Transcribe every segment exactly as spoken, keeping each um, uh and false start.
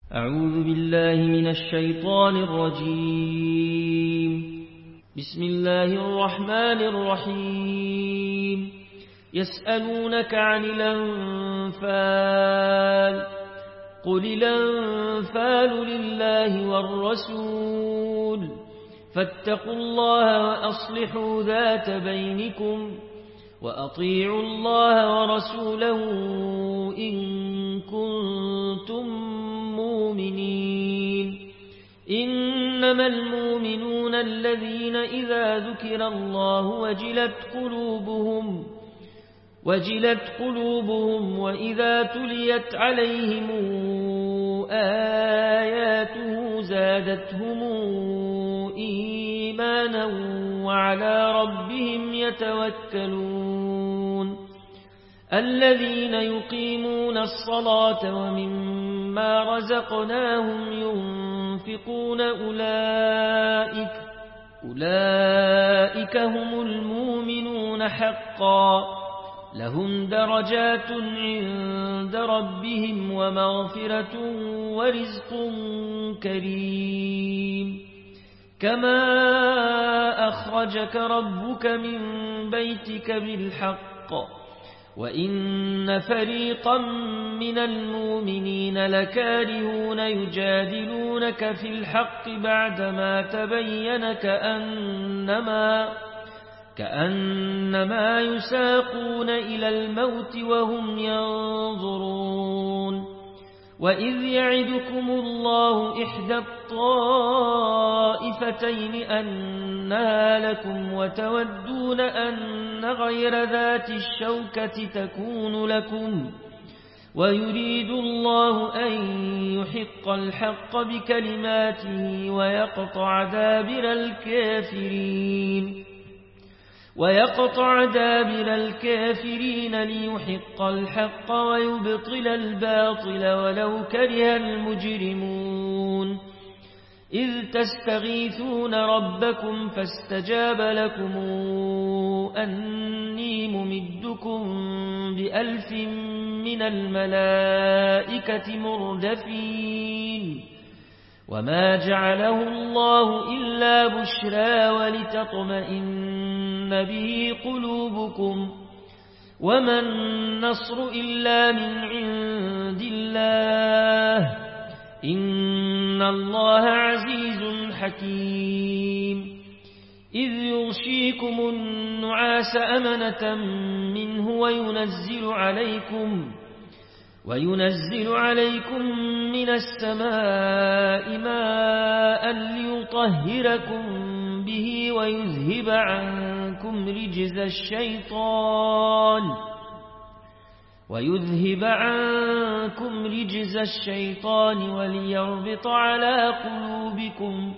أعوذ بالله من الشيطان الرجيم. بسم الله الرحمن الرحيم. يسألونك عن الأنفال قل الأنفال لله والرسول فاتقوا الله وأصلحوا ذات بينكم وأطيعوا الله ورسوله إن كنتم مؤمنين. إنما المؤمنون الذين إذا ذكر الله وجلت قلوبهم وجلت قلوبهم وإذا تليت عليهم آياته زادتهم إيمانا وعلى ربهم يتوكلون. الذين يقيمون الصلاة ومما رزقناهم ينفقون أولئك أولئك هم المؤمنون حقا لهم درجات عند ربهم ومغفرة ورزق كريم. كما أخرجك ربك من بيتك بالحق وإن فريقا من المؤمنين لكارهون يجادلونك في الحق بعدما تبين كأنما كأنما يساقون إلى الموت وهم ينظرون. وإذ يعدكم الله إحدى الطائفتين أنها لكم وتودون أن غير ذات الشوكة تكون لكم ويريد الله أن يحق الحق بكلماته ويقطع دابر الكافرين ويقطع دابر الكافرين ليحق الحق ويبطل الباطل ولو كره المجرمون. إذ تستغيثون ربكم فاستجاب لكم أني ممدكم بألف من الملائكة مردفين. وما جعله الله إلا بشرى ولتطمئن به قلوبكم وما النصر إلا من عند الله إن الله عزيز حكيم. إذ يغشيكم النعاس أمنة منه وينزل عليكم وينزل عليكم من السماء ماء ليطهركم به ويذهب عنكم رجز الشيطان ويذهب عنكم رجز الشيطان وليربط على قلوبكم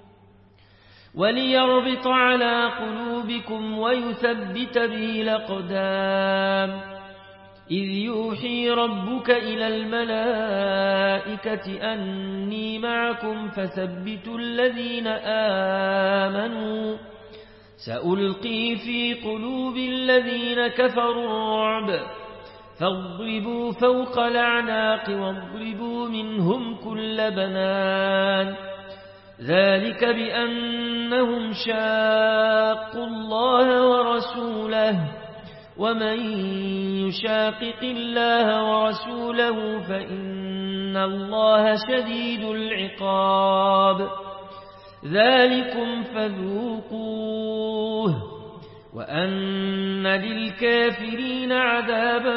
وليربط على قلوبكم ويثبت به الأقدام. إذ يوحي ربك إلى الملائكة أني معكم فثبتوا الذين آمنوا سألقي في قلوب الذين كفروا الرعب فاضربوا فوق الأعناق واضربوا منهم كل بنان. ذلك بأنهم شاقوا الله ورسوله ومن يشاقق الله ورسوله فإن الله شديد العقاب. ذلكم فذوقوه وأن للكافرين عذاب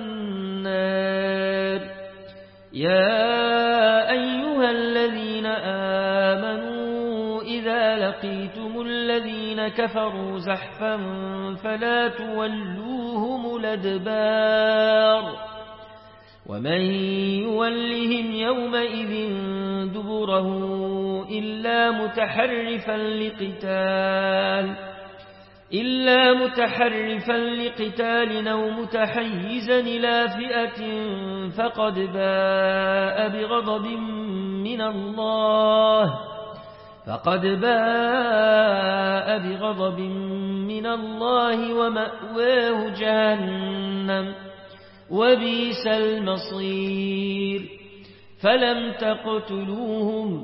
النار. يا أيها الذين آمنوا إذا لقيتم الذين كفروا زحفا فلا تولوهم الأدبار ومن يولهم يومئذ دبره إلا متحرفا لقتال إلا متحرفا لقتال أو متحيزا إلى فئة فقد باء بغضب من الله فقد باء بغضب من الله ومأواه جهنم وبئس المصير. فلم تقتلوهم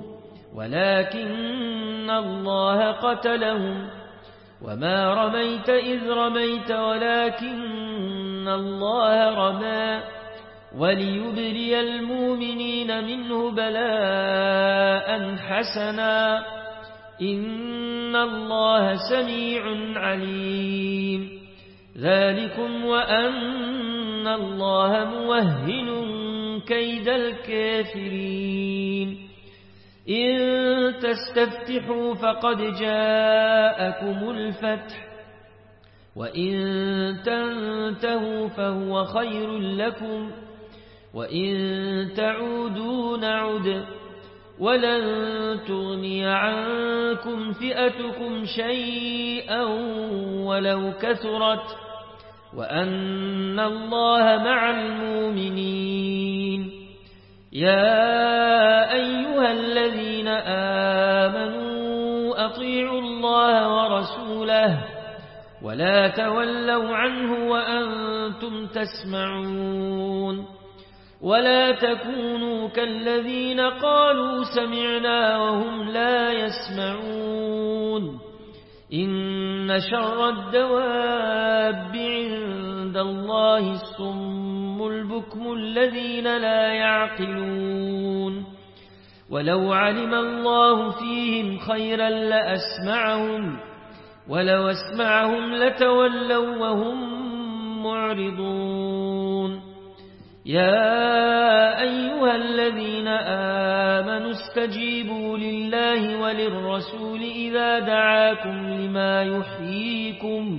ولكن الله قتلهم وما رميت إذ رميت ولكن الله رمى وليبلي المؤمنين منه بلاء حسنا إن الله سميع عليم ذلكم وأن الله موهن كيد الكافرين إن تستفتحوا فقد جاءكم الفتح وإن تنتهوا فهو خير لكم وإن تعودوا نعد ولن تغني عنكم فئتكم شيئا ولو كثرت وأن الله مع المؤمنين يا أيها الذين آمنوا أطيعوا الله ورسوله ولا تولوا عنه وأنتم تسمعون ولا تكونوا كالذين قالوا سمعنا وهم لا يسمعون إن شر الدواب عند الله الصم البكم الذين لا يعقلون ولو علم الله فيهم خيرا لأسمعهم ولو أسمعهم لتولوا وهم معرضون يا أيها الذين آمنوا استجيبوا لله وللرسول إذا دعاكم لما يحييكم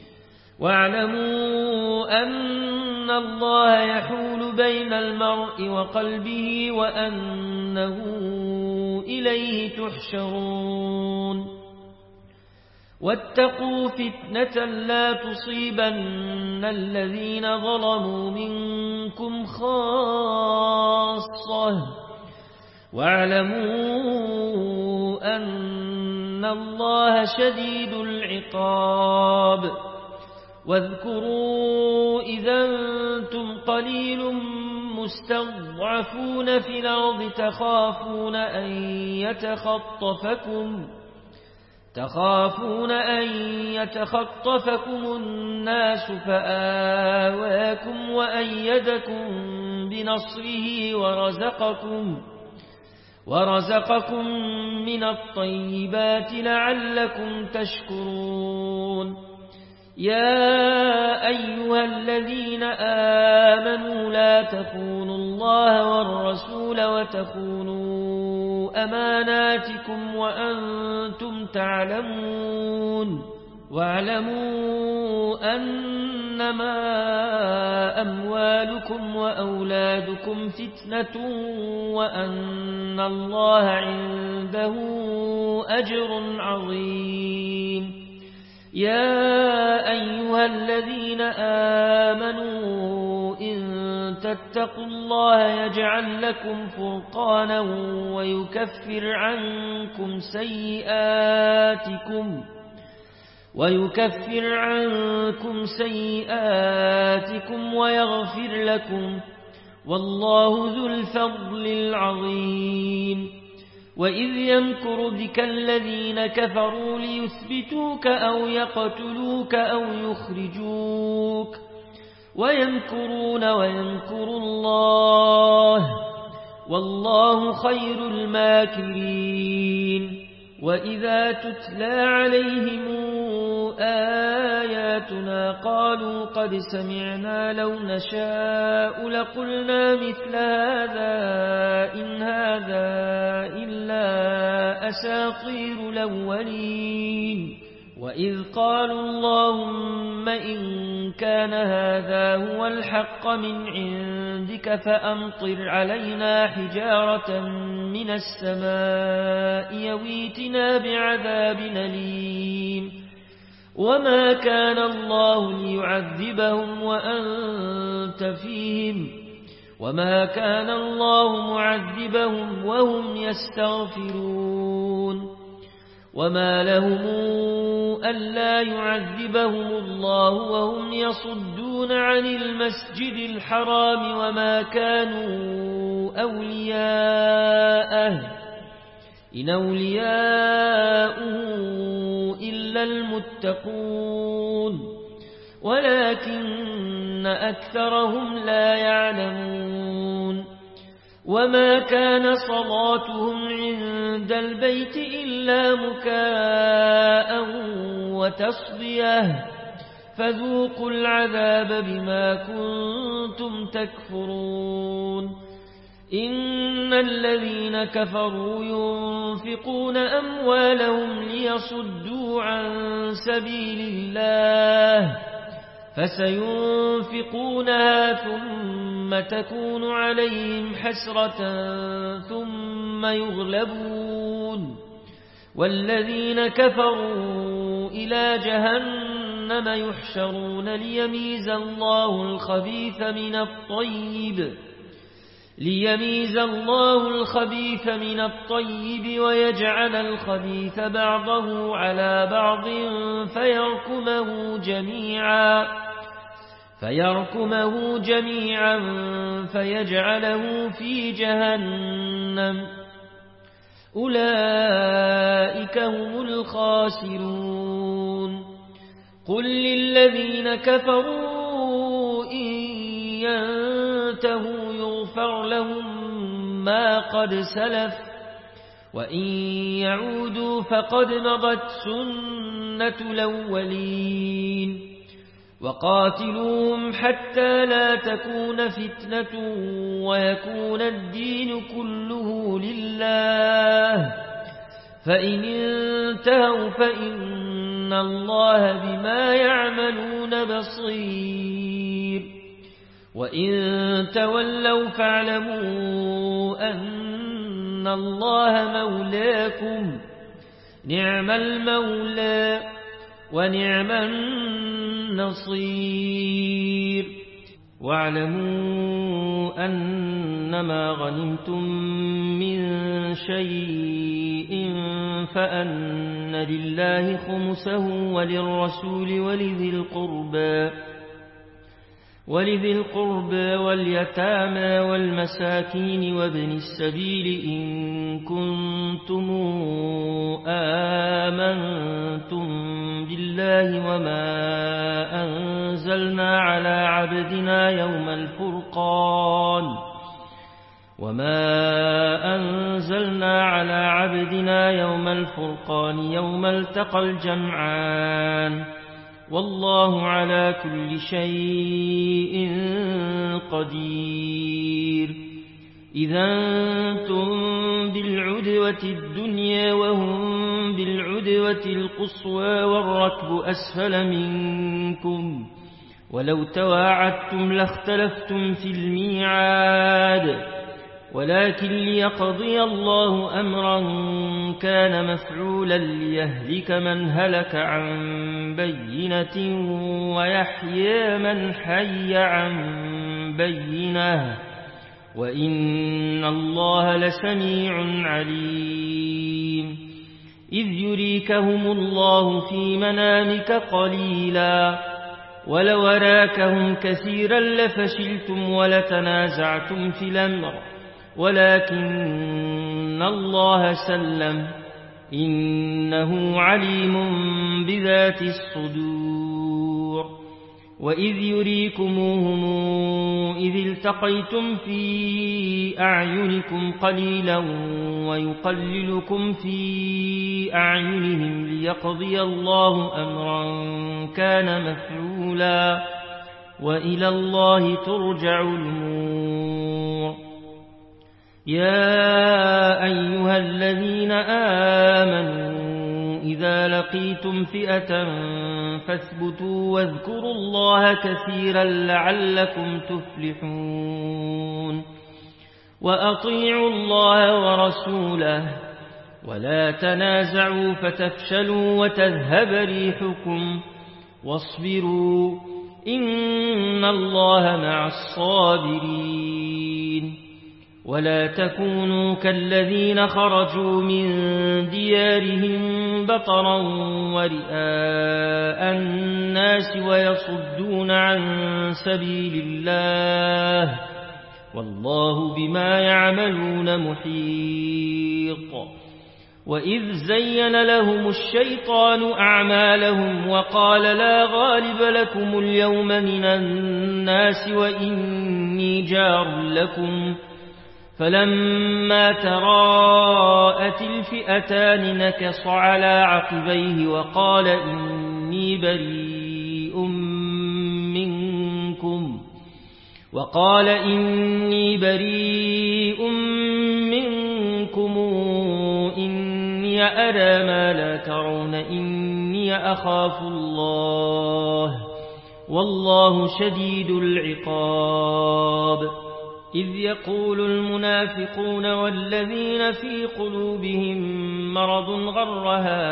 واعلموا أن الله يحول بين المرء وقلبه وأنه إليه تحشرون واتقوا فتنة لا تصيبن الذين ظلموا منكم خاصة واعلموا أن الله شديد العقاب واذكروا إذا أنتم قليل مستضعفون في الأرض تخافون أن يتخطفكم تخافون أن يتخطفكم الناس فآواكم وأيدكم بنصره ورزقكم ورزقكم من الطيبات لعلكم تشكرون يا أيها الذين آمنوا لا تخونوا الله والرسول وتخونوا أماناتكم وأنتم تعلمون واعلموا أنما أموالكم وأولادكم فتنة وأن الله عنده أجر عظيم يا أيها الذين آمنوا إن تتقوا الله يجعل لكم فرقانا ويكفر عنكم سيئاتكم ويكفر عنكم سيئاتكم ويغفر لكم والله ذو الفضل العظيم وإذ يمكر بك الذين كفروا ليثبتوك أو يقتلوك أو يخرجوك ويمكرون ويمكر الله والله خير الماكرين وإذا تتلى عليهم آياتنا قالوا قد سمعنا لو نشاء لقلنا مثل هذا إن هذا إلا أساطير الأولين وإذ قالوا اللهم إن كان هذا هو الحق من عندك فأمطر علينا حجارة من السماء يويتنا بعذاب أليم وما كان الله ليعذبهم وأنت فيهم وما كان الله معذبهم وهم يستغفرون وما لهم ألا يعذبهم الله وهم يصدون عن المسجد الحرام وما كانوا أولياءه إن أولياؤه إلا المتقون ولكن أكثرهم لا يعلمون وما كان صلاتهم عند البيت إلا مكاء وتصديه فذوقوا العذاب بما كنتم تكفرون إن الذين كفروا ينفقون أموالهم ليصدوا عن سبيل الله فسينفقونها ثم تكون عليهم حسرة ثم يغلبون والذين كفروا إلى جهنم يحشرون ليميز الله الخبيث من الطيب ليميز الله الخبيث من الطيب ويجعل الخبيث بعضه على بعض فيركمه جميعا فيركمه جميعا فيجعله في جهنم أولئك هم الخاسرون قل للذين كفروا إن ينتهوا يغفر لهم ما قد سلف وإن يعودوا فقد مضت سنة الأولين وقاتلوهم حتى لا تكون فتنة ويكون الدين كله لله فإن انتهوا فإن الله بما يعملون بصير وإن تولوا فاعلموا أن الله مولاكم نعم المولى ونعم النصير واعلموا أنما غنمتم من شيء فأن لله خمسه وللرسول ولذي القربى ولذي القربى واليتامى والمساكين وابن السبيل إن كنتم آمنتم بالله وما أنزلنا على عبدنا يوم الفرقان وما أنزلنا على عبدنا يوم الفرقان يوم التقى الجمعان والله على كل شيء قدير إذا أنتم بالعدوة الدنيا وهم بالعدوة القصوى والركب أسفل منكم ولو تواعدتم لاختلفتم في الميعاد ولكن ليقضي الله أمرا كان مفعولا ليهلك من هلك عن بينة ويحيى من حي عن بينة وإن الله لسميع عليم إذ يريكهم الله في منامك قليلا ولو أراكهم كثيرا لفشلتم ولتنازعتم في الأمر ولكن الله سلم إنه عليم بذات الصدور وإذ يريكموهم إذ التقيتم في أعينكم قليلا ويقللكم في أعينهم ليقضي الله أمرا كان مفعولا وإلى الله ترجع الأمور يا أيها الذين آمنوا إذا لقيتم فئة فاثبتوا واذكروا الله كثيرا لعلكم تفلحون وأطيعوا الله ورسوله ولا تنازعوا فتفشلوا وتذهب ريحكم واصبروا إن الله مع الصابرين ولا تكونوا كالذين خرجوا من ديارهم بطرا ورئاء الناس ويصدون عن سبيل الله والله بما يعملون محيط. وإذ زين لهم الشيطان أعمالهم وقال لا غالب لكم اليوم من الناس وإني جار لكم فلما تراءت الفئتان نكص على عقبيه وقال إني بريء منكم وقال إني بريء منكم إني أرى ما لا ترون إني أخاف الله والله شديد العقاب. إذ يقول المنافقون والذين في قلوبهم مرض غر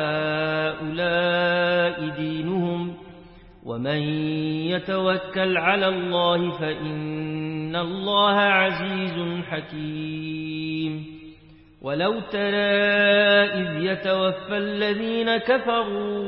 هؤلاء دينهم ومن يتوكل على الله فإن الله عزيز حكيم. ولو ترى إذ يتوفى الذين كفروا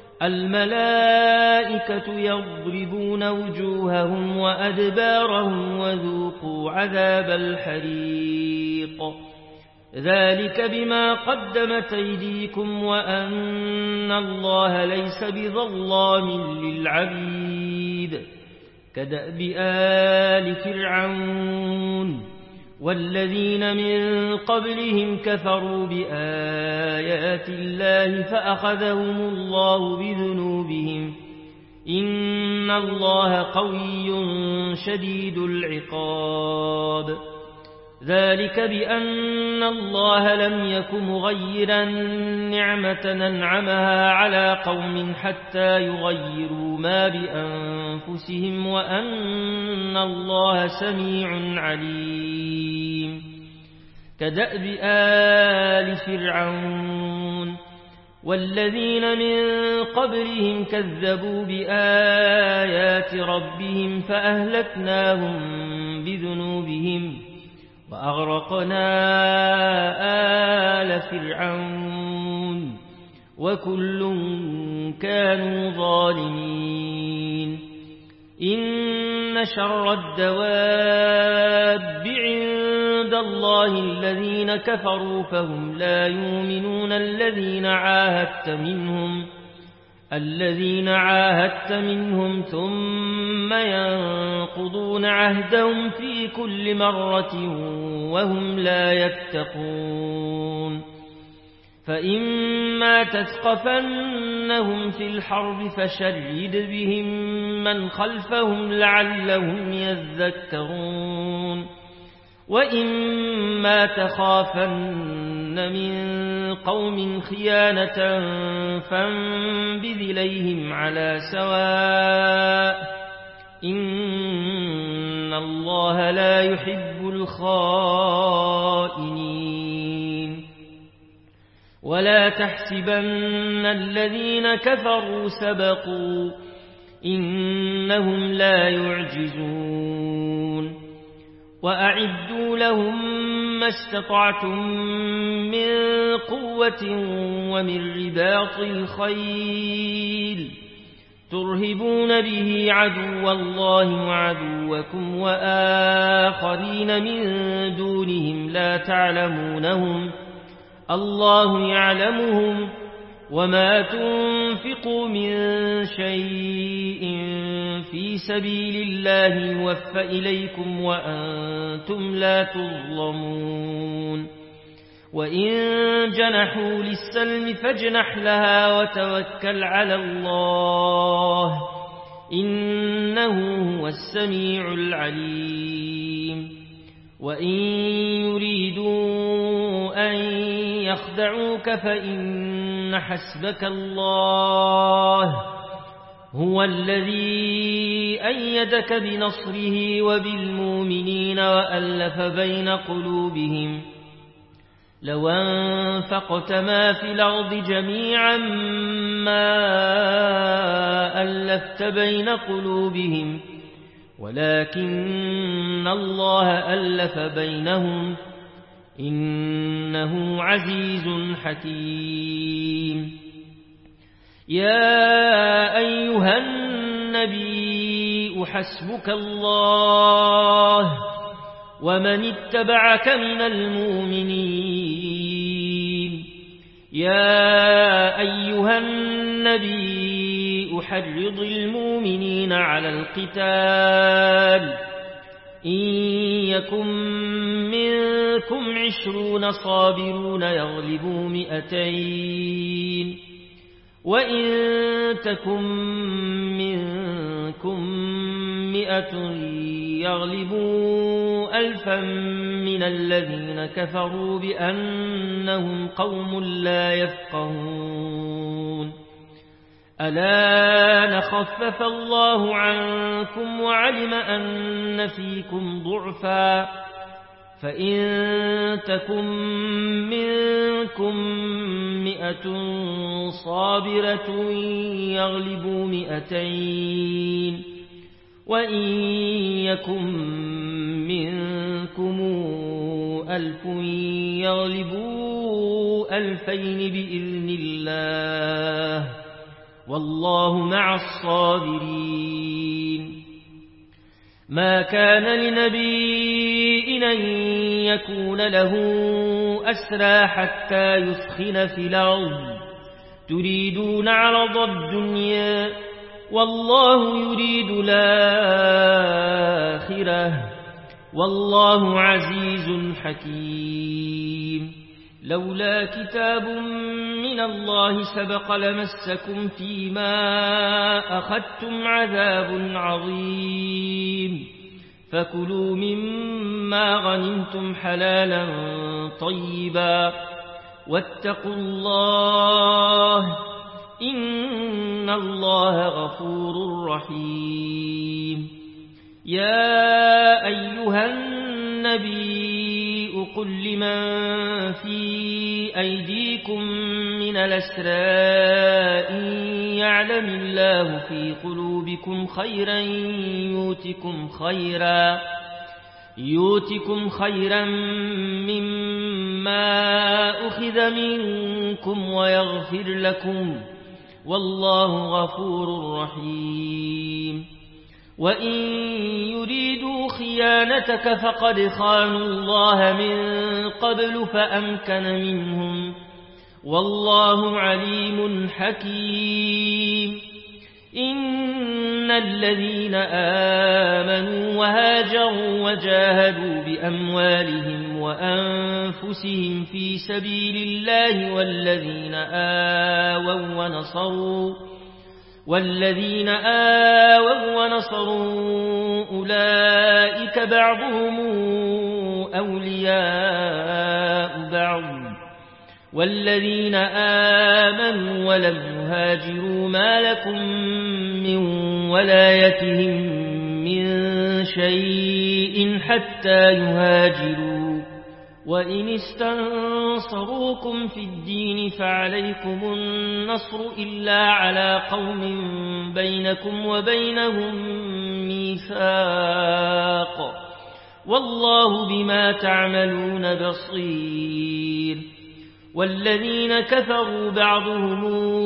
الملائكة يضربون وجوههم وأدبارهم وذوقوا عذاب الحريق ذلك بما قدمت أيديكم وأن الله ليس بظلام للعبيد. كدأب آل فرعون والذين من قبلهم كفروا بآيات الله فأخذهم الله بذنوبهم إن الله قوي شديد العقاب. ذلك بأن الله لم يك مغيرا نعمة أنعمها على قوم حتى يغيروا ما بأنفسهم وأن الله سميع عليم. كدأب آل فرعون والذين من قبلهم كذبوا بآيات ربهم فأهلكناهم بذنوبهم وأغرقنا آل فرعون وكل كانوا ظالمين. إن شر الدواب عند الله الذين كفروا فهم لا يؤمنون الذين عاهدت منهم الذين عاهدت منهم ثم ينقضون عهدهم في كل مرة وهم لا يتقون. فإما تثقفنهم في الحرب فشرد بهم من خلفهم لعلهم يذكرون. وإما تخافن من قوم خيانة فانبذ إليهم على سواء إن الله لا يحب الخائنين. ولا تحسبن الذين كفروا سبقوا إنهم لا يعجزون. وأعدوا لهم ما استطعتم من قوة ومن رباط الخيل ترهبون به عدو الله وعدوكم وآخرين من دونهم لا تعلمونهم الله يعلمهم وما تنفقوا من شيء في سبيل الله يوفى إليكم وأنتم لا تظلمون. وإن جنحوا للسلم فاجنح لها وتوكل على الله إنه هو السميع العليم. وإن يريدوا أن يخدعوك فإن حسبك الله هو الذي أيدك بنصره وبالمؤمنين وألف بين قلوبهم لو أنفقت ما في الأرض جميعا ما ألفت بين قلوبهم ولكن الله ألف بينهم إنه عزيز حكيم. يا أيها النبي حسبك الله ومن اتبعك من المؤمنين. يا أيها النبي أحرض المؤمنين على القتال إن يكن منكم عشرون صابرون يغلبوا مئتين وإن تكن منكم مئة يغلبوا ألفا من الذين كفروا بأنهم قوم لا يفقهون. ألا نخفف الله عنكم وعلم أن فيكم ضعفا فإن تكن منكم مئة صابرة يغلبوا مئتين وإن يكن منكم ألف يغلبوا ألفين بإذن الله والله مع الصابرين. ما كان لنبي أن يكون له أسرى حتى يثخن في الأرض تريدون عرض الدنيا والله يريد الآخرة والله عزيز حكيم. لولا كتاب من الله سبق لمسكم فيما أخذتم عذاب عظيم فكلوا مما غنمتم حلالا طيبا واتقوا الله إن الله غفور رحيم. يا أيها النبي قل لمن في أيديكم من الأسرى إن يعلم الله في قلوبكم خيرا يؤتكم خيرا يؤتكم خيرا مما أخذ منكم ويغفر لكم والله غفور رحيم. وإن يريدوا خيانتك فقد خانوا الله من قبل فأمكن منهم والله عليم حكيم. إن الذين آمنوا وهاجروا وجاهدوا بأموالهم وأنفسهم في سبيل الله والذين آووا ونصروا والذين آووا ونصروا أولئك بعضهم أولياء بعض والذين آمنوا ولم يهاجروا ما لكم من ولايتهم من شيء حتى يهاجروا وإن استنصروكم في الدين فعليكم النصر إلا على قوم بينكم وبينهم ميثاق والله بما تعملون بصير. والذين كفروا بعضهم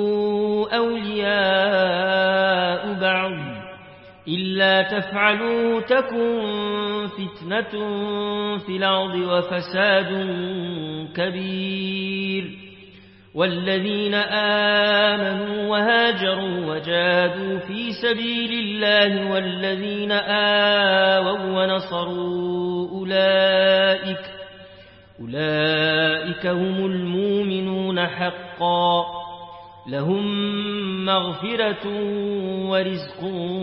أولياء بعض إلا تفعلوا تكن فتنة في الأرض وفساد كبير. والذين آمنوا وهاجروا وجاهدوا في سبيل الله والذين آووا ونصروا أولئك أولئك هم المؤمنون حقا لهم مغفرة ورزق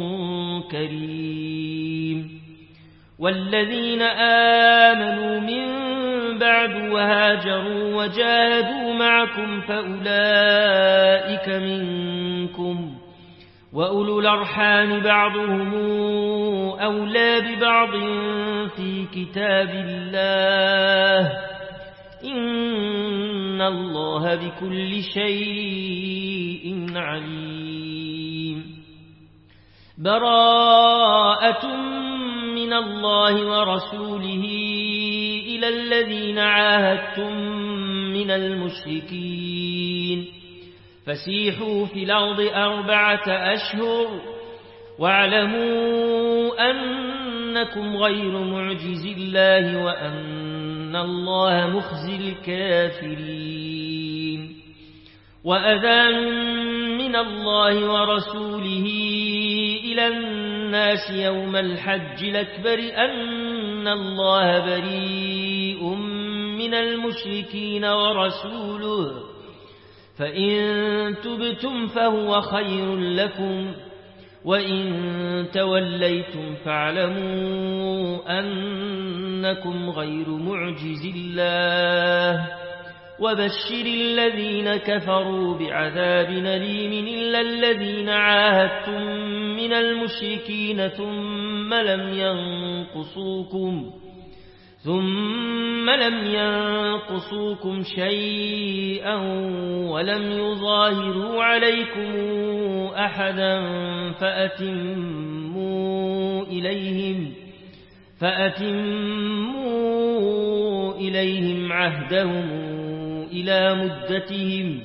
كريم. والذين آمنوا من بعد وهاجروا وجاهدوا معكم فأولئك منكم وأولو الأرحام بعضهم أولى ببعض في كتاب الله إن الله بكل شيء عليم. براءة من الله ورسوله إلى الذين عاهدتم من المشركين فسيحوا في الأرض أربعة أشهر واعلموا أنكم غير معجز الله وأن الله مخزي الكافرين وأذان من الله ورسوله إلى الناس يوم الحج الأكبر أن الله بريء من المشركين ورسوله فإن تبتم فهو خير لكم وإن توليتم فاعلموا أنكم غير معجز الله وبشر الذين كفروا بعذاب أليم إلا الذين عاهدتم من المشركين ثم لم ينقصوكم ثم لم ينقصوكم شيئا ولم يظاهروا عليكم أحدا فأتموا إليهم فأتموا إليهم عهدهم إلى مدتهم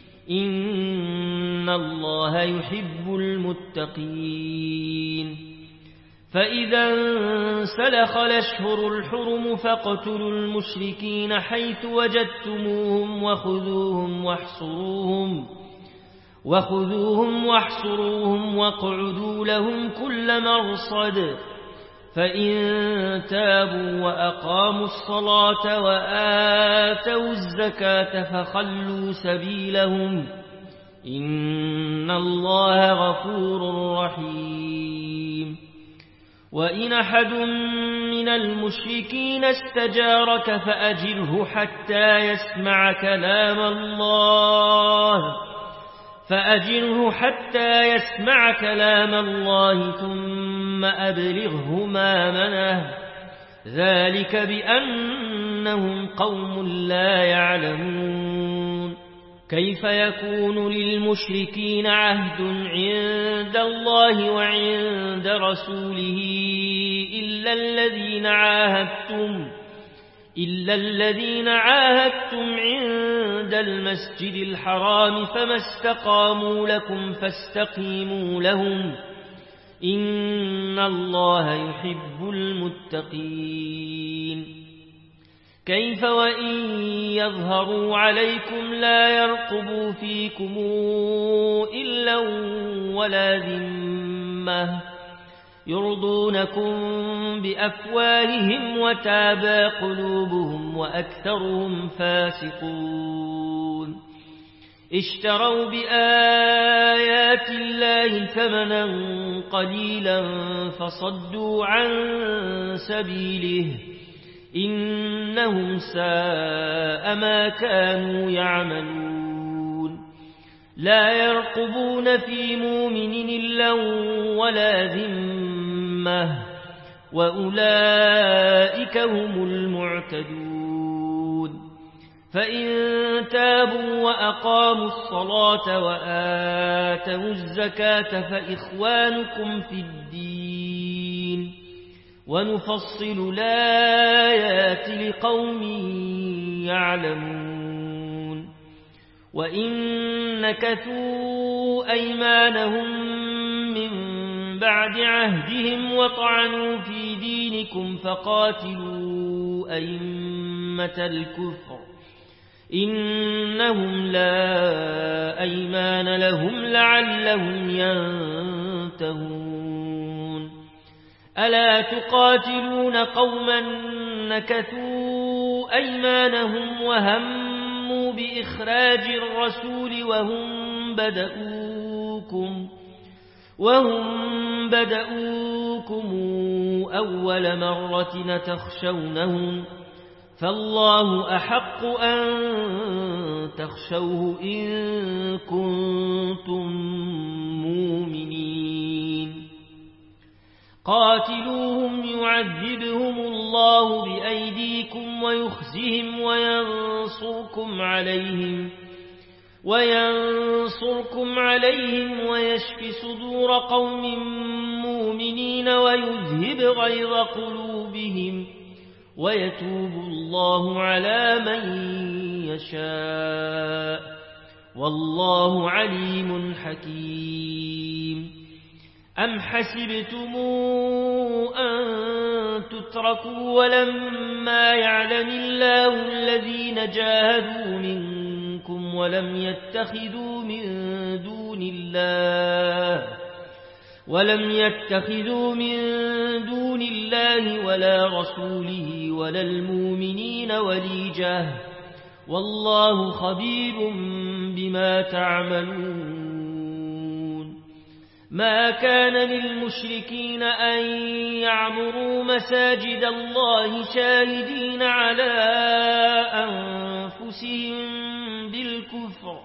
إن الله يحب المتقين فإذا انسلخ الأشهر الحرم فاقتلوا المشركين حيث وجدتموهم وخذوهم واحصروهم وخذوهم واحصروهم واقعدوا لهم كل مرصد فإن تابوا وأقاموا الصلاة وآتوا الزكاة فخلوا سبيلهم إن الله غفور رحيم وإن أحد من المشركين استجارك فأجره حتى يسمع كلام الله فأجره حتى يسمع كلام الله ثم أبلغه مأمنه ذلك بأنهم قوم لا يعلمون كيف يكون للمشركين عهد عند الله وعند رسوله إلا الذين عاهدتم إلا الذين عاهدتم عند المسجد الحرام فما استقاموا لكم فاستقيموا لهم إن الله يحب المتقين كيف وإن يظهروا عليكم لا يرقبوا فيكم إلا ولا ذمة يرضونكم بأفواههم وتابى قلوبهم وأكثرهم فاسقون اشتروا بآيات الله ثمنا قليلا فصدوا عن سبيله إنهم ساء ما كانوا يعملون لا يرقبون في مؤمن إلا ولا ذمة وأولئك هم المعتدون فإن تابوا وأقاموا الصلاة وآتوا الزكاة فإخوانكم في الدين ونفصل الآيات لقوم يعلمون وإن نكثوا أيمانهم من بعد عهدهم وطعنوا في دينكم فقاتلوا أئمة الكفر إنهم لا أيمان لهم لعلهم ينتهون ألا تقاتلون قوما نكثوا أيمانهم وهموا بإخراج الرسول وهم بدؤوكم وهم بدؤوكم أول مرة تخشونهم فالله أحق أن تخشوه إن كنتم مؤمنين قاتلوهم يعذبهم الله بأيديكم ويخزهم وينصركم عليهم وينصركم عليهم ويشف صدور قوم مؤمنين ويذهب غيظ قلوبهم ويتوب الله على من يشاء والله عليم حكيم. أم حسبتم أن تتركوا ولما يعلم الله الذين جاهدوا منكم ولم يتخذوا من دون الله ولم يتخذوا من دون الله ولا رسوله ولا المؤمنين وليجة والله خبير بما تعملون. ما كان للمشركين أن يعمروا مساجد الله شاهدين على أنفسهم بالكفر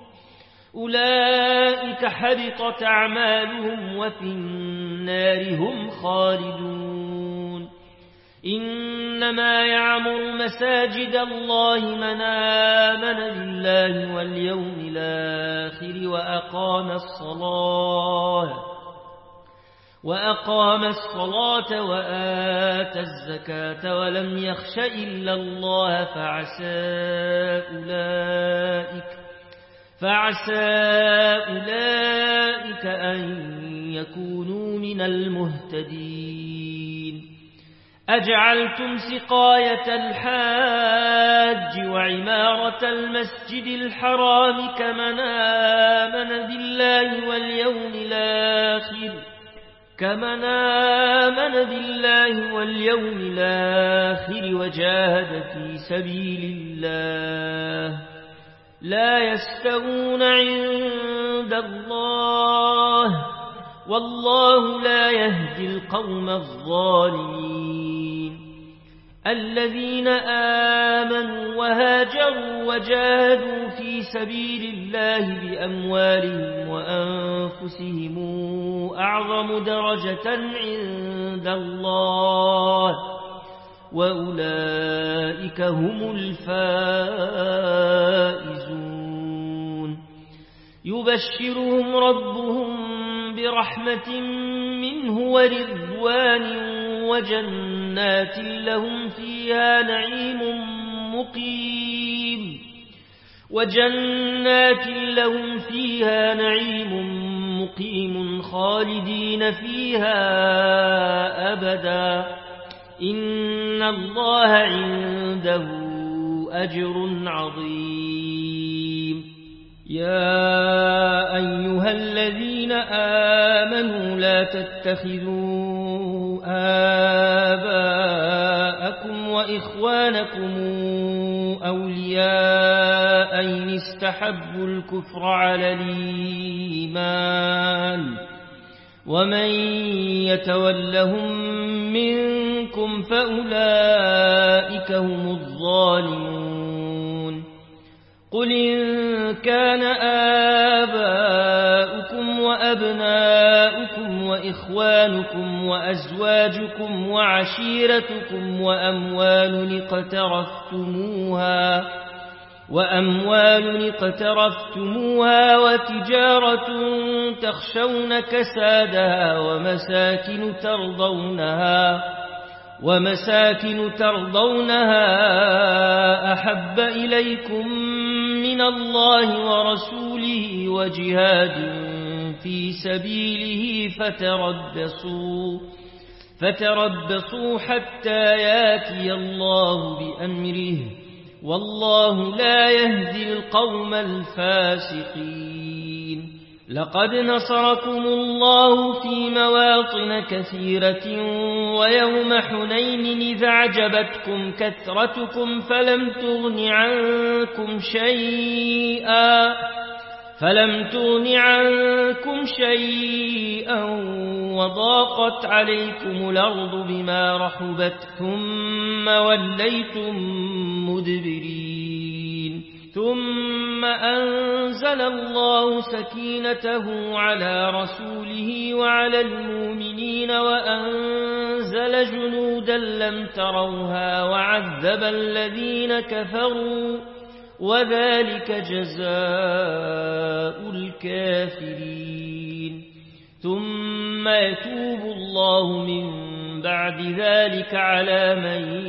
أولئك حبطت أعمالهم وفي النار هم خالدون. إنما يعمر مساجد الله من آمن بالله واليوم الآخر وأقام الصلاة وأقام الصلاة وآتى الزكاة ولم يخش إلا الله فعسى أولئك فعسى أولئك أن يكونوا من المهتدين. أجعلتم سقاية الحاج وعمارة المسجد الحرام كمن آمن بالله واليوم الآخر كمن آمن بالله واليوم الآخر وجاهد في سبيل الله لا يستوون عند الله والله لا يهدي القوم الظالمين. الذين آمنوا وهاجروا وجاهدوا في سبيل الله بأموالهم وأنفسهم أعظم درجة عند الله وأولئك هم الفائزون. يبشرهم ربهم برحمة منه ورضوان وجنات لهم فيها نعيم مقيم وجنات لهم فيها نعيم مقيم خالدين فيها أبدا إن الله عنده أجر عظيم. يا أيها الذين آمنوا لا تتخذوا آباءكم وإخوانكم أولياء إن استحبوا الكفر على الإيمان ومن يتولهم منكم فأولئك هم الظالمون. قل إن كان آباؤكم وأبناؤكم وإخوانكم وأزواجكم وعشيرتكم وأموال اقترفتموها وأموال اقترفتموها وتجارة تخشون كسادها ومساكن ترضونها ومساكن ترضونها أحب إليكم من الله ورسوله وجهاد في سبيله فتربصوا فتربصوا حتى ياتي الله بأمره والله لا يهدي القوم الفاسقين. لقد نصركم الله في مواطن كثيرة ويوم حنين إذ أعجبتكم كثرتكم فلم تغن عنكم شيئا فلم تغن عنكم شيئا وضاقت عليكم الأرض بما رحبت ثم وليتم مدبرين. ثم أنزل الله سكينته على رسوله وعلى المؤمنين وأنزل جنودا لم تروها وعذب الذين كفروا وذلك جزاء الكافرين ثم يتوب الله من بعد ذلك على من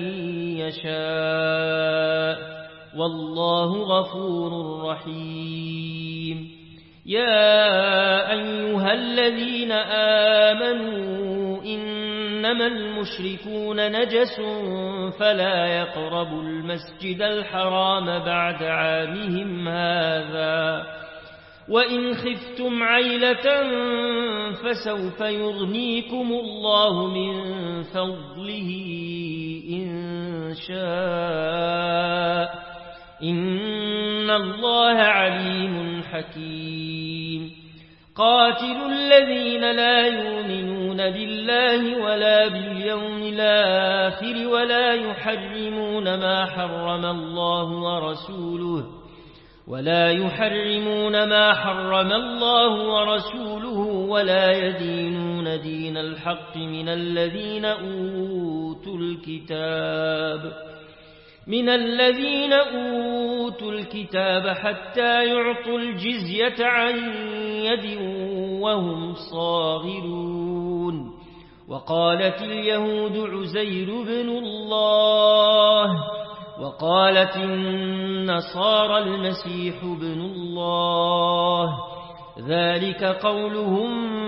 يشاء والله غفور رحيم يا أيها الذين آمنوا إنما المشركون نجس فلا يقربوا المسجد الحرام بعد عامهم هذا وإن خفتم عيلة فسوف يغنيكم الله من فضله إن شاء إن الله عليم حكيم قاتلوا الذين لا يؤمنون بالله ولا باليوم الآخر ولا يحرمون ما حرم الله ورسوله ولا يحرمون ما حرم الله ورسوله ولا يدينون دين الحق من الذين أوتوا الكتاب من الذين أوتوا الكتاب حتى يعطوا الجزية عن يد وهم صاغرون وقالت اليهود عزير بن الله وقالت النصارى المسيح بن الله ذلك قولهم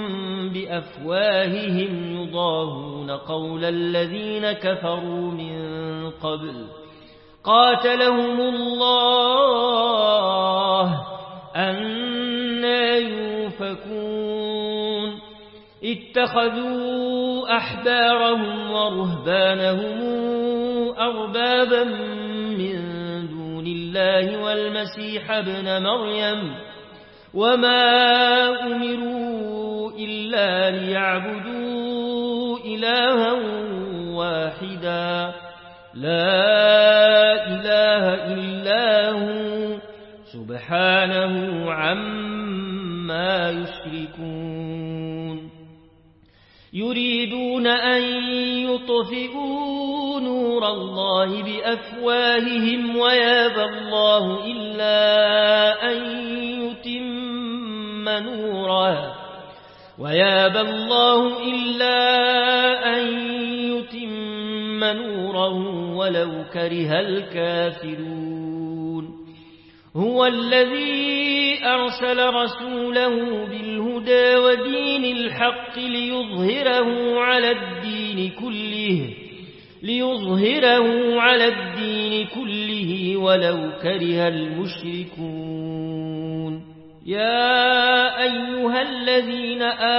بأفواههم يضاهون قول الذين كفروا من قبل قاتلهم الله أنى يؤفكون اتخذوا أحبارهم ورهبانهم أربابا من دون الله والمسيح ابن مريم وما أمروا إلا ليعبدوا إلها واحدا لا إله إلا هو سبحانه عما يشركون يريدون أن يطفئوا نور الله بأفواههم ويابى الله إلا أن يتم نوره ويابى الله إلا أن يتم نوره ولو كره الكافرون هو الذي أرسل رسوله بالهدى ودين الحق ليظهره على الدين كله ليظهره على الدين كله ولو كره المشركون يا أيها الذين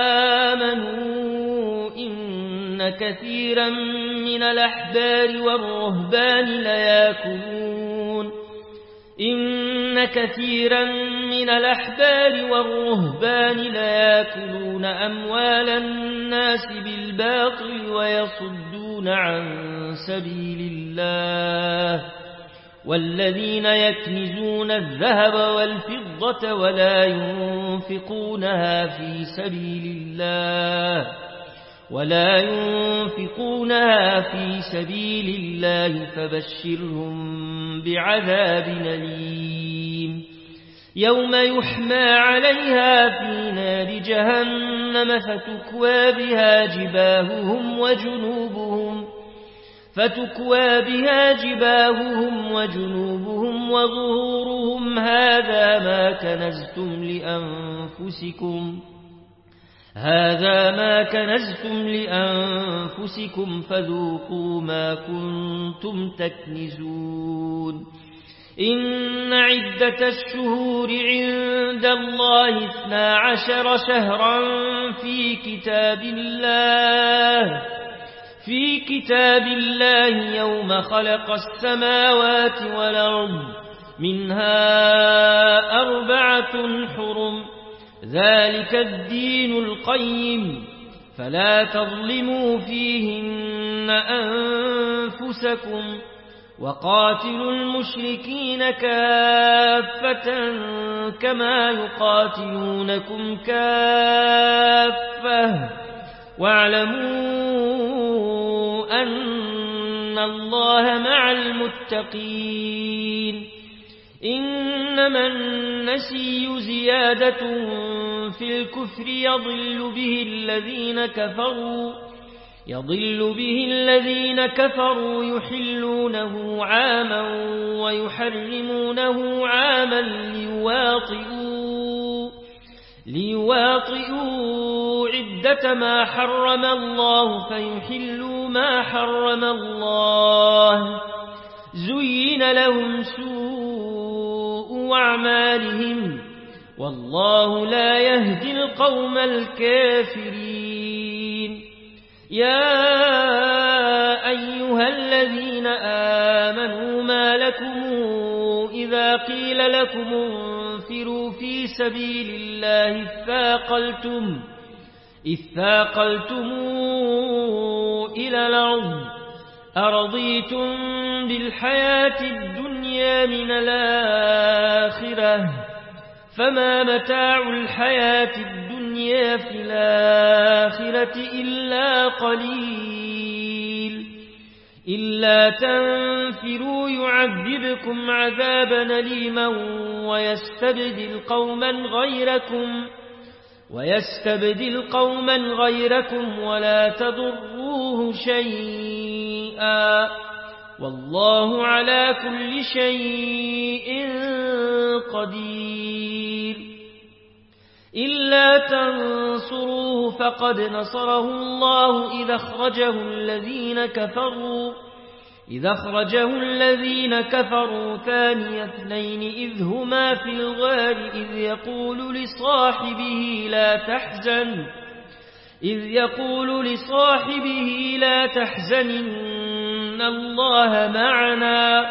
آمنوا إن كثيرا من الأحبار والرهبان ليأكلون إن كثيرا من الأحبار والرهبان ليأكلون أموال الناس بالباطل ويصدون عن سبيل الله والذين يكنزون الذهب والفضة ولا ينفقونها في سبيل الله ولا ينفقونها في سبيل الله فبشرهم بعذاب أليم يوم يحمى عليها في نار جهنم فتكوى بها جباههم وجنوبهم فتكوى بها جباههم وجنوبهم وظهورهم هذا ما كنزتم لأنفسكم هذا ما كنزتم لأنفسكم فذوقوا ما كنتم تكنزون إن عدة الشهور عند الله اثنا عشر شهرا في كتاب الله في كتاب الله يوم خلق السماوات والأرض منها أربعة حرم ذلك الدين القيم فلا تظلموا فيهن أنفسكم وقاتلوا المشركين كافة كما يقاتلونكم كافة واعلموا أن الله مع المتقين إنما النسي زيادة في الكفر يضل به الذين كفروا يضل به الذين كفروا يحلونه عاما ويحرمونه عاما ليواطئوا ليواطئوا عدة ما حرم الله فيحلوا ما حرم الله زين لهم سوء أعمالهم والله لا يهدي القوم الكافرين يا أيها الذين آمنوا ما لكم إذا قيل لكم انفروا في سبيل الله اثاقلتم اثاقلتم إلى الأرض أرضيتم بالحياة الدنيا من الآخرة فما متاع الحياة الدنيا في الآخرة إلا قليل إلا تنفروا يعذبكم عذابا أليما ويستبدل قوما غيركم ويستبدل قوما غيركم ولا تضروه شيئا والله على كل شيء قدير إلا تنصروه فقد نصره الله إذا أخرجه الذين كفروا إذا أخرجه الذين كفروا ثاني اثنين إذ هما في الغار إذ يقول لصاحبه لا تحزن إذ يقول لصاحبه لا تحزن إن الله معنا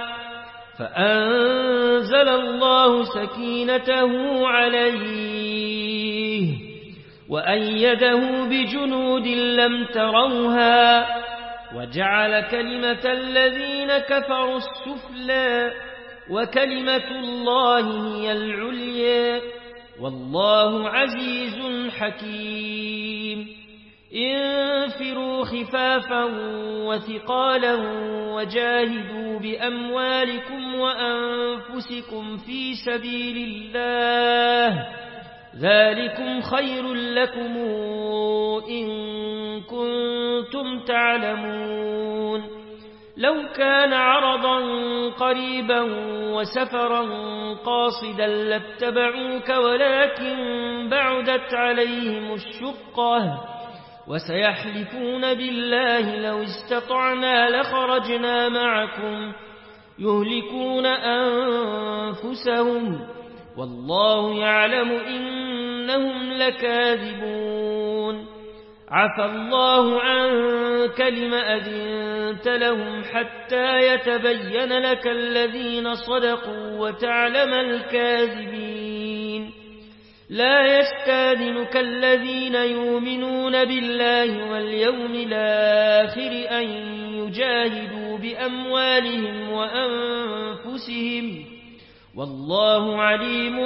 فأنزل الله سكينته عليه وأيده بجنود لم تروها وجعل كلمة الذين كفروا السفلى وكلمة الله هي العليا والله عزيز حكيم انفروا خفافا وثقالا وجاهدوا بأموالكم وأنفسكم في سبيل الله ذلكم خير لكم إن كنتم تعلمون لو كان عرضا قريبا وسفرا قاصدا لاتبعوك ولكن بعدت عليهم الشقة وسيحلفون بالله لو استطعنا لخرجنا معكم يهلكون أنفسهم والله يعلم إنهم لكاذبون عفى الله عنك لم أذنت لهم حتى يتبين لك الذين صدقوا وتعلم الكاذبين لا يستاذنك الذين يؤمنون بالله واليوم الآخر أن يجاهدوا بأموالهم وأنفسهم والله عليم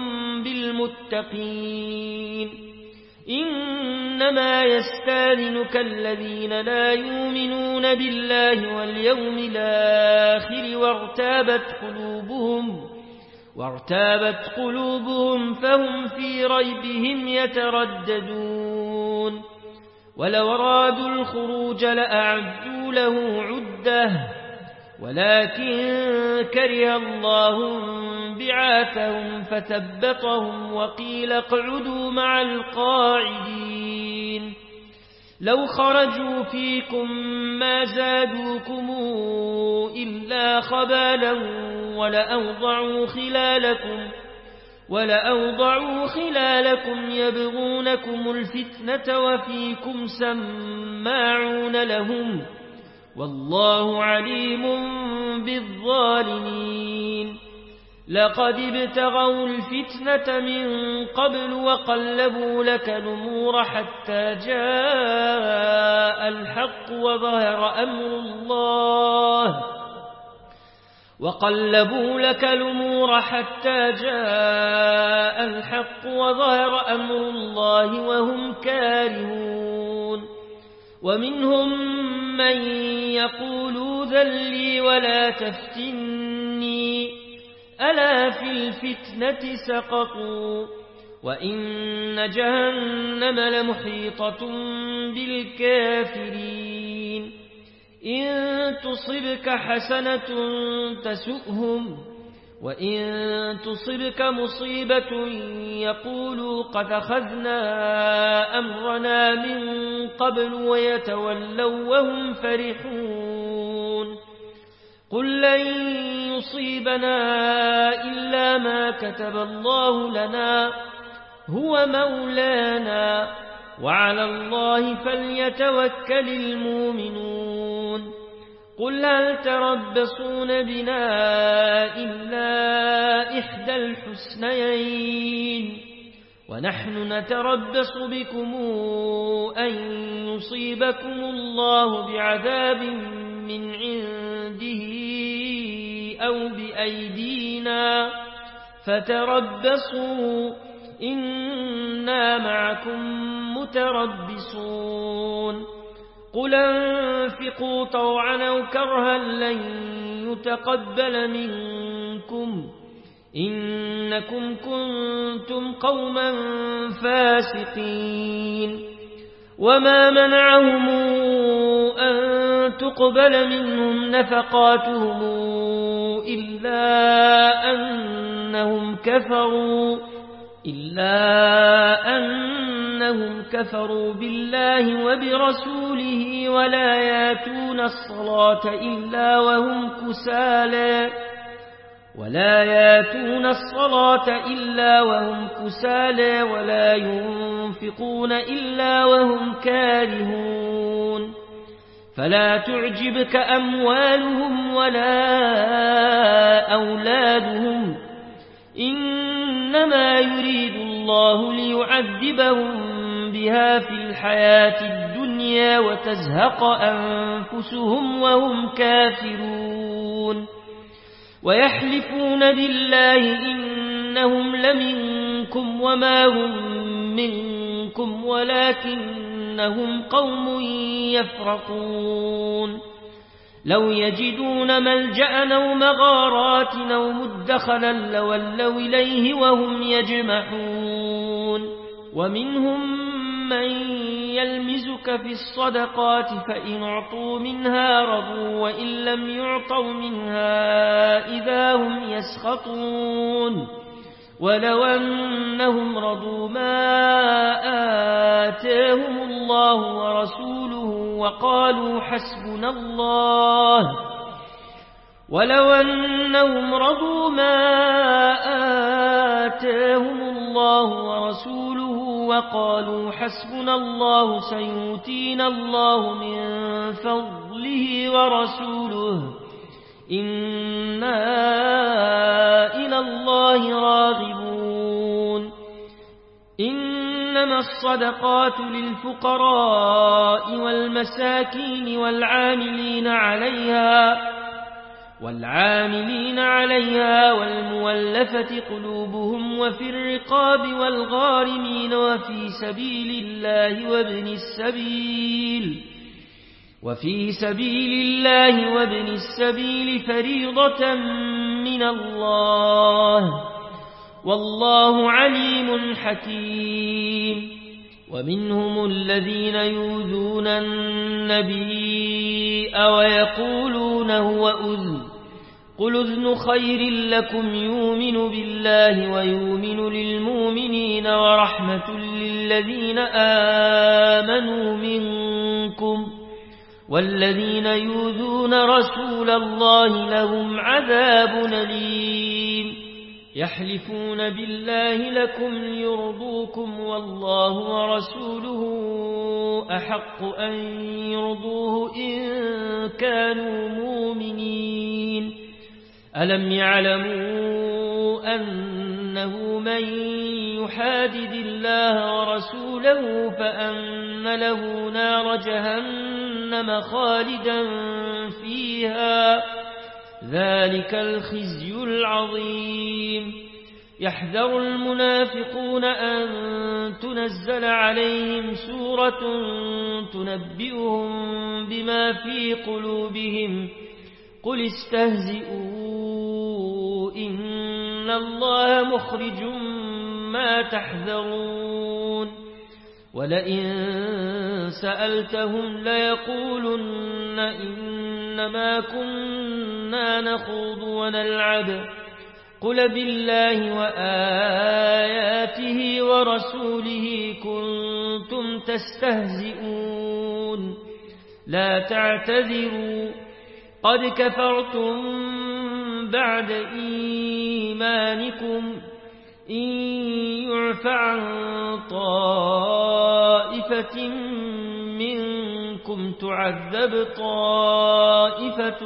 بالمتقين إنما يستاذنك الذين لا يؤمنون بالله واليوم الآخر وارتابت قلوبهم وارتابت قلوبهم فهم في ريبهم يترددون ولو أرادوا الخروج لأعدوا له عدة ولكن كره الله بعاثهم فثبطهم وقيل اقعدوا مع القاعدين لو خرجوا فيكم ما زادوكم إلا خبالا ولأوضعوا خلالكم ولأوضعوا خلالكم يبغونكم الفتنة وفيكم سماعون لهم والله عليم بالظالمين لقد ابتغوا الفتنة من قبل وقلبوا لك الأمور حتى جاء الحق وظهر أمر الله وقلبوا لك الأمور حتى جاء الحق وظهر أمر الله وهم كارهون ومنهم من يقول ذل لي ولا تفتني ألا في الفتنة سقطوا وإن جهنم لمحيطة بالكافرين إن تصبك حسنة تسؤهم وإن تصبك مصيبة يقولوا قد أخذنا أمرنا من قبل ويتولوا وهم فرحون قل لن يصيبنا إلا ما كتب الله لنا هو مولانا وعلى الله فليتوكل المؤمنون قل هل تربصون بنا إلا إحدى الحسنيين ونحن نتربص بكم أن يصيبكم الله بعذاب من عنده أو بأيدينا فتربصوا إنا معكم متربصون قل انفقوا طوعا أو كرها لن يتقبل منكم إنكم كنتم قوما فاسقين وما منعهم أن تقبل منهم نفقاتهم إلا أنهم كفروا إلا أنهم كفروا بالله وبرسوله ولا ياتون الصلاة إلا وهم كسالى ولا ياتون الصلاة إلا وهم كسالى ولا ينفقون إلا وهم كارهون فلا تعجبك أموالهم ولا أولادهم إنما يريد الله ليعذبهم بها في الحياة الدنيا وتزهق أنفسهم وهم كافرون ويحلفون بالله إنهم لمنكم وما هم منكم ولكنهم قوم يفرقون لو يجدون ملجأ أو مغارات أو مدخلا لولوا إليه وهم يجمحون ومنهم من يلمزك في الصدقات فإن أعطوا منها رضوا وإن لم يعطوا منها إذا هم يسخطون ولو أنهم رضوا ما آتاهم الله ورسوله وقالوا حسبنا الله ولو أنهم رضوا ما آتاهم الله ورسوله وقالوا حسبنا الله سيؤتينا الله من فضله ورسوله إنا إلى الله راغبون إنما الصدقات للفقراء والمساكين والعاملين عليها والعاملين عليها والمولفة قلوبهم وفي الرقاب والغارمين وفي سبيل الله وابن السبيل وفي سبيل الله وابن السبيل فريضة من الله والله عليم حكيم ومنهم الذين يؤذون النبي ويقولون هو أذن قل أذن خير لكم يؤمن بالله ويؤمن للمؤمنين ورحمة للذين آمنوا منكم والذين يؤذون رسول الله لهم عذاب أليم يحلفون بالله لكم ليرضوكم والله ورسوله أحق أن يرضوه إن كانوا مؤمنين ألم يعلموا أنه من يحادد الله ورسوله فأن له نار جهنم خالدا فيها ذلك الخزي العظيم يحذر المنافقون أن تنزل عليهم سورة تنبئهم بما في قلوبهم قل استهزئوا إن الله مخرج ما تحذرون ولئن سألتهم ليقولن إنما كنا نخوض ونلعب قل بالله وآياته ورسوله كنتم تستهزئون لا تعتذروا قد كفرتم بعد إيمانكم إن يعف عن طائفة منكم تعذب طائفة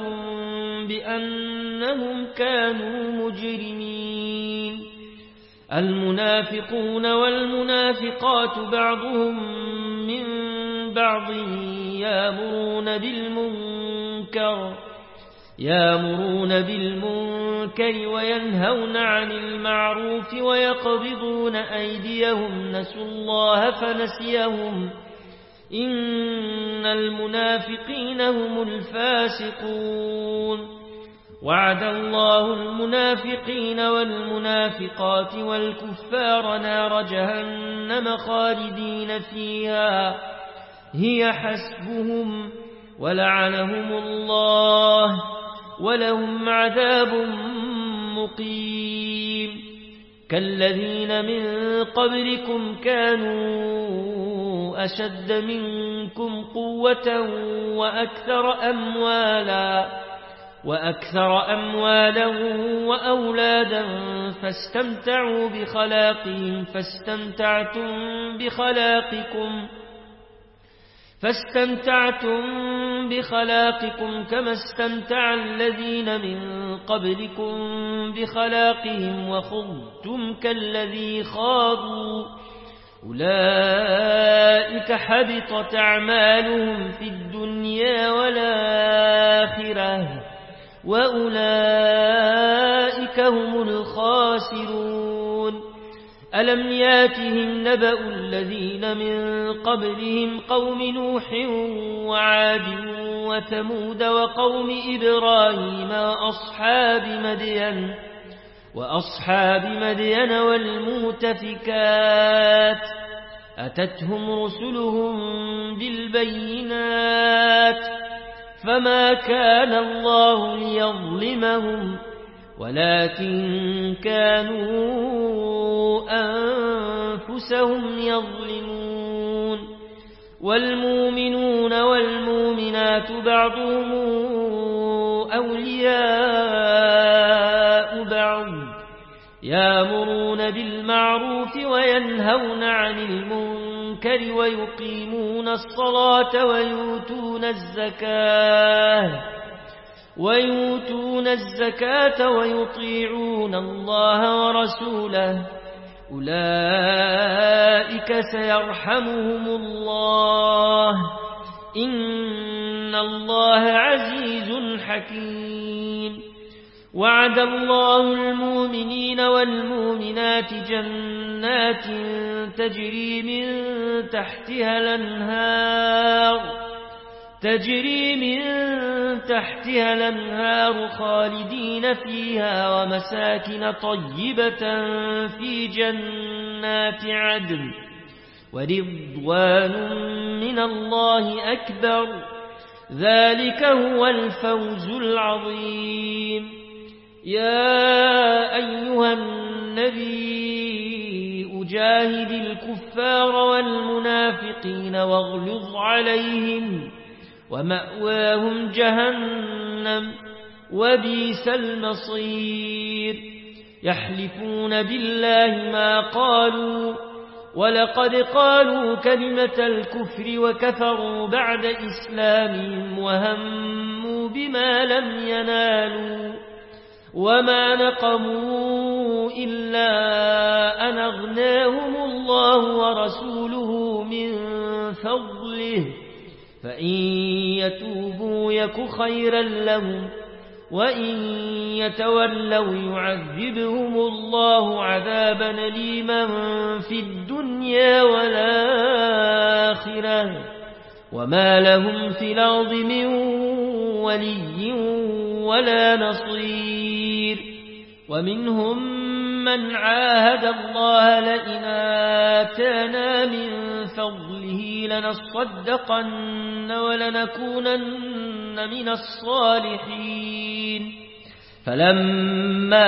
بأنهم كانوا مجرمين المنافقون والمنافقات بعضهم من بعض يأمرون بالمنكر يأمرون بالمنكر وينهون عن المعروف ويقبضون أيديهم نسوا الله فنسيهم إن المنافقين هم الفاسقون وعد الله المنافقين والمنافقات والكفار نار جهنم خالدين فيها هي حسبهم ولعنهم الله ولهم عذاب مقيم كالذين من قبلكم كانوا أشد منكم قوة وأكثر أموالا وأكثر أموالا وأولادا فاستمتعوا بخلاقهم فاستمتعتم بخلاقكم فاستمتعتم بخلاقكم كما استمتع الذين من قبلكم بخلاقهم وخضتم كالذي خاضوا أولئك حبطت أعمالهم في الدنيا والآخرة وأولئك هم الخاسرون ألم ياتهم نبأ الذين من قبلهم قوم نوح وعاد وثمود وقوم إبراهيم وأصحاب مدين وأصحاب مدين والمؤتفكات أتتهم رسلهم بالبينات فما كان الله ليظلمهم ولكن كانوا أنفسهم يظلمون والمؤمنون والمؤمنات بعضهم أولياء بعض يأمرون بالمعروف وينهون عن المنكر ويقيمون الصلاة ويؤتون الزكاة ويؤتون الزكاة ويطيعون الله ورسوله أولئك سيرحمهم الله إن الله عزيز حكيم وعد الله المؤمنين والمؤمنات جنات تجري من تحتها الأنهار تجري من تحتها الأنهار خالدين فيها ومساكن طيبة في جنات عدن ورضوان من الله أكبر ذلك هو الفوز العظيم يا أيها النبي أجاهد الكفار والمنافقين واغلظ عليهم ومأواهم جهنم وبئس المصير يحلفون بالله ما قالوا ولقد قالوا كلمة الكفر وكفروا بعد إسلامهم وهموا بما لم ينالوا وما نقموا إلا أن أغناهم الله ورسوله من فضله فإن يتوبوا يك خيرا لهم وإن يتولوا يعذبهم الله عذابا أليما في الدنيا والآخرة وما لهم في الأرض من ولي ولا نصير ومنهم من عاهد الله لئن آتانا من فضله لنصدقن ولنكونن من الصالحين فلما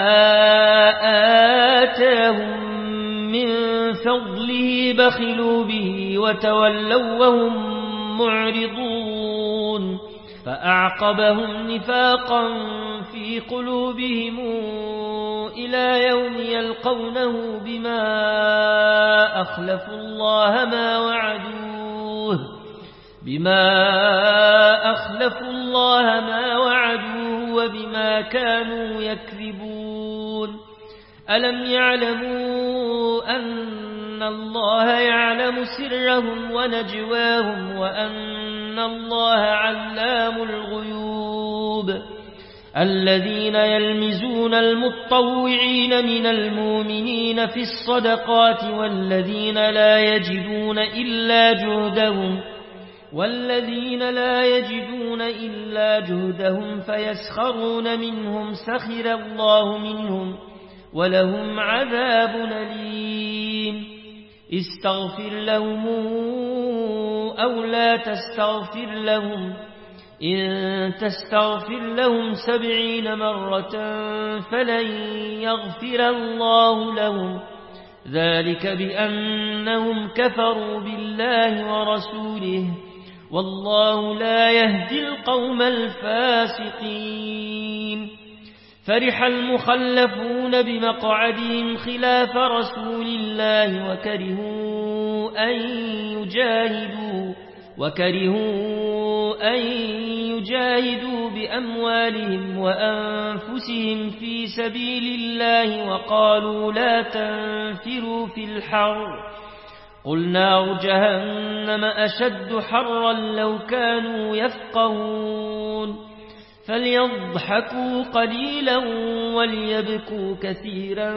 آتاهم من فضله بخلوا به وتولوا وهم معرضون فأعقبهم نفاقا في قلوبهم إلى يوم يلقونه بما أخلفوا الله ما وعدوه بما أخلفوا الله ما وعدوه وبما كانوا يكذبون ألم يعلموا أن الله يعلم سرهم ونجواهم وأن الله علام الغيوب الذين يلمزون المتطوعين من المؤمنين في الصدقات والذين لا يجدون إلا جهدهم والذين لا يجدون إلا جهدهم فيسخرون منهم سخر الله منهم ولهم عذاب أليم استغفر لهم أو لا تستغفر لهم إن تستغفر لهم سبعين مرة فلن يغفر الله لهم ذلك بأنهم كفروا بالله ورسوله والله لا يهدي القوم الفاسقين فرح المخلفون بمقعدهم خلاف رسول الله وكرهوا أن يجاهدوا وكرهوا أن يجاهدوا بأموالهم وأنفسهم في سبيل الله وقالوا لا تنفروا في الحر قل نار جهنم أشد حرا لو كانوا يفقهون فليضحكوا قليلا وليبكوا كثيرا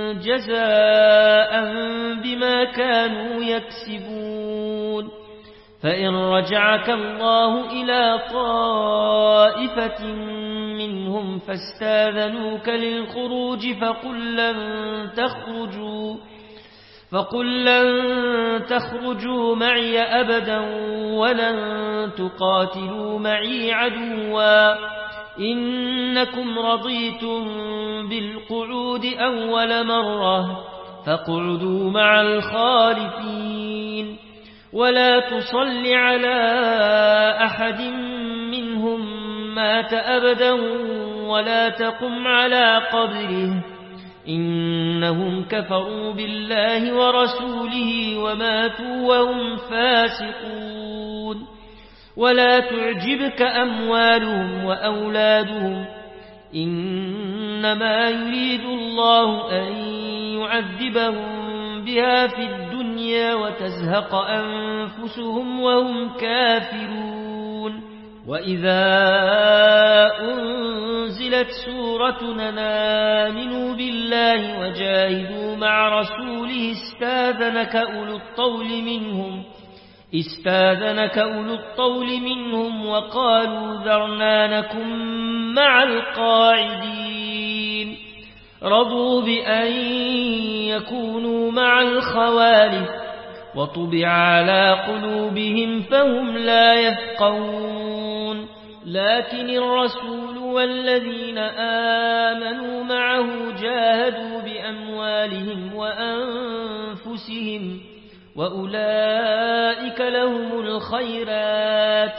جزاء بما كانوا يكسبون فإن رجعك الله إلى طائفة منهم فاستاذنوك للخروج فقل لن تخرجوا فقل لن تخرجوا معي أبدا ولن تقاتلوا معي عدوا إنكم رضيتم بالقعود أول مرة فاقعدوا مع الخالفين ولا تصل على أحد منهم مات أبدا ولا تقم على قبره إنهم كفروا بالله ورسوله وماتوا وهم فاسقون ولا تعجبك أموالهم وأولادهم إنما يريد الله أن يعذبهم بها في الدنيا وتزهق أنفسهم وهم كافرون وإذا أنزلت سورة آمنوا بالله وجاهدوا مع رسوله استاذنك أولو الطول منهم استاذنك أولو الطول منهم وقالوا ذرنا نكن مع القاعدين رضوا بأن يكونوا مع الخوالف وطبع على قلوبهم فهم لا يفقهون لكن الرسول والذين آمنوا معه جاهدوا بأموالهم وأنفسهم وأولئك لهم الخيرات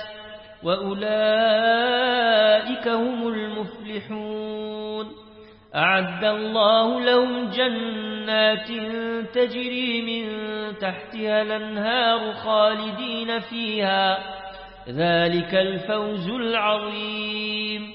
وأولئك هم المفلحون أعد الله لهم جنات تجري من تحتها الأنهار خالدين فيها ذلك الفوز العظيم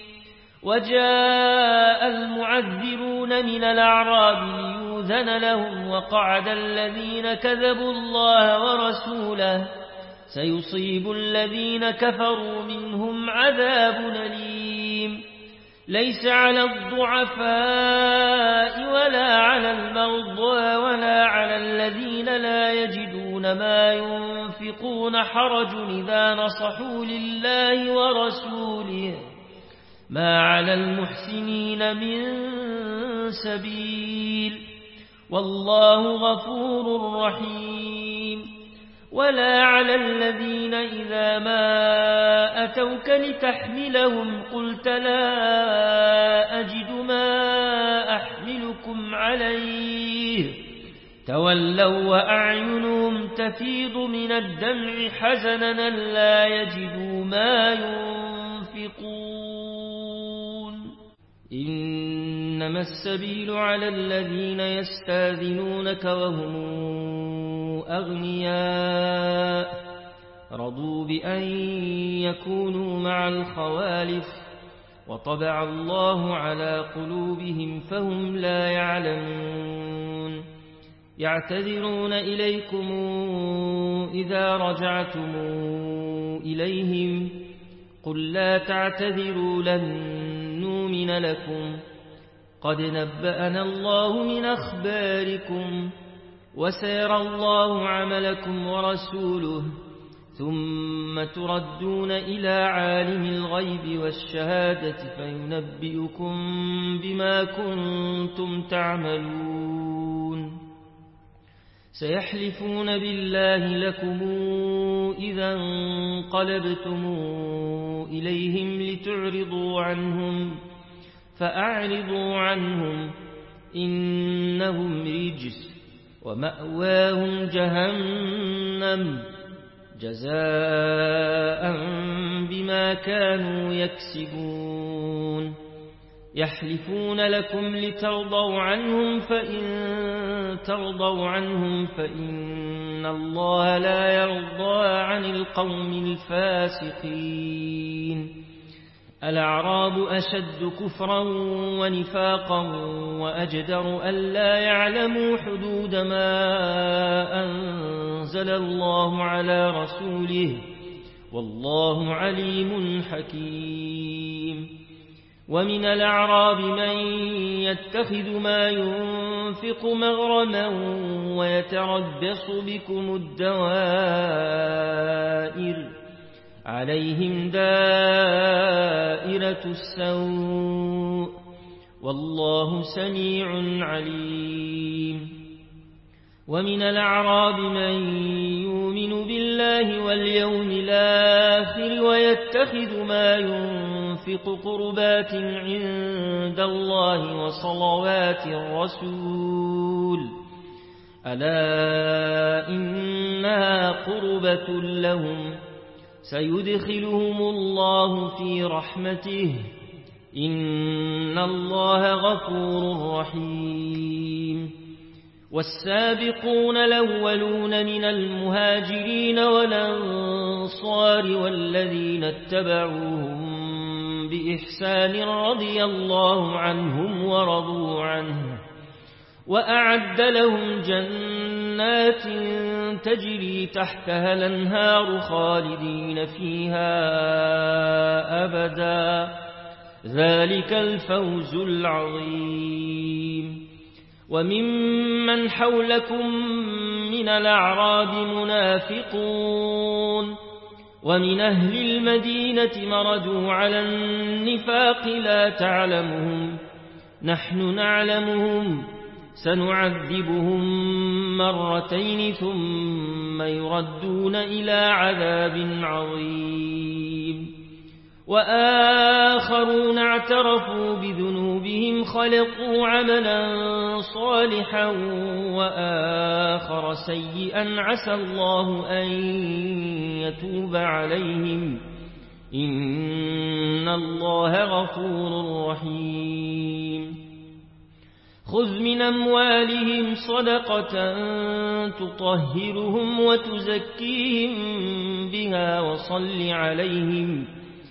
وجاء المعذرون من الأعراب ليؤذن لهم وقعد الذين كذبوا الله ورسوله سيصيب الذين كفروا منهم عذاب أليم ليس على الضعفاء ولا على المرضى ولا على الذين لا يجدون ما ينفقون حرج إذا نصحوا لله ورسوله ما على المحسنين من سبيل والله غفور رحيم ولا على الذين إذا ما أتوك لتحملهم قلت لا أجد ما أحملكم عليه تولوا وأعينهم تفيض من الدمع حزنا لا يجدوا ما ينفقون إنما السبيل على الذين يستاذنونك وهم أغنياء رضوا بأن يكونوا مع الخوالف وطبع الله على قلوبهم فهم لا يعلمون يعتذرون إليكم إذا رجعتم إليهم قل لا تعتذروا لن نؤمن لكم قد نبأنا الله من أخباركم وسيرى الله عملكم ورسوله ثم تردون إلى عالم الغيب والشهادة فينبئكم بما كنتم تعملون سيحلفون بالله لكم إذا انقلبتم إليهم لتعرضوا عنهم فأعرضوا عنهم إنهم رجس ومأواهم جهنم جزاء بما كانوا يكسبون يحلفون لكم لترضوا عنهم فإن ترضوا عنهم فإن الله لا يرضى عن القوم الفاسقين الأعراب أشد كفرا ونفاقا وأجدر ألا يعلموا حدود ما أنزل الله على رسوله والله عليم حكيم ومن الأعراب من يتخذ ما ينفق مغرما ويتربص بكم الدوائر عليهم دائرة السوء والله سميع عليم ومن الأعراب من يؤمن بالله واليوم الآخر ويتخذ ما ينفق قربات عند الله وصلوات الرسول ألا إنها قربة لهم سيدخلهم الله في رحمته إن الله غفور رحيم والسابقون الأولون من المهاجرين والأنصار والذين اتبعوهم بإحسان رضي الله عنهم ورضوا عنه وأعد لهم جنات تجري تحتها الأنهار خالدين فيها أبدا ذلك الفوز العظيم وممن حولكم من الأعراب منافقون ومن أهل المدينة مردوا على النفاق لا تعلمهم نحن نعلمهم سنعذبهم مرتين ثم يردون إلى عذاب عظيم وآخرون اعترفوا بذنوبهم خلقوا عملا صالحا وآخر سيئا عسى الله أن يتوب عليهم إن الله غفور رحيم خذ من أموالهم صدقة تطهرهم وتزكيهم بها وصل عليهم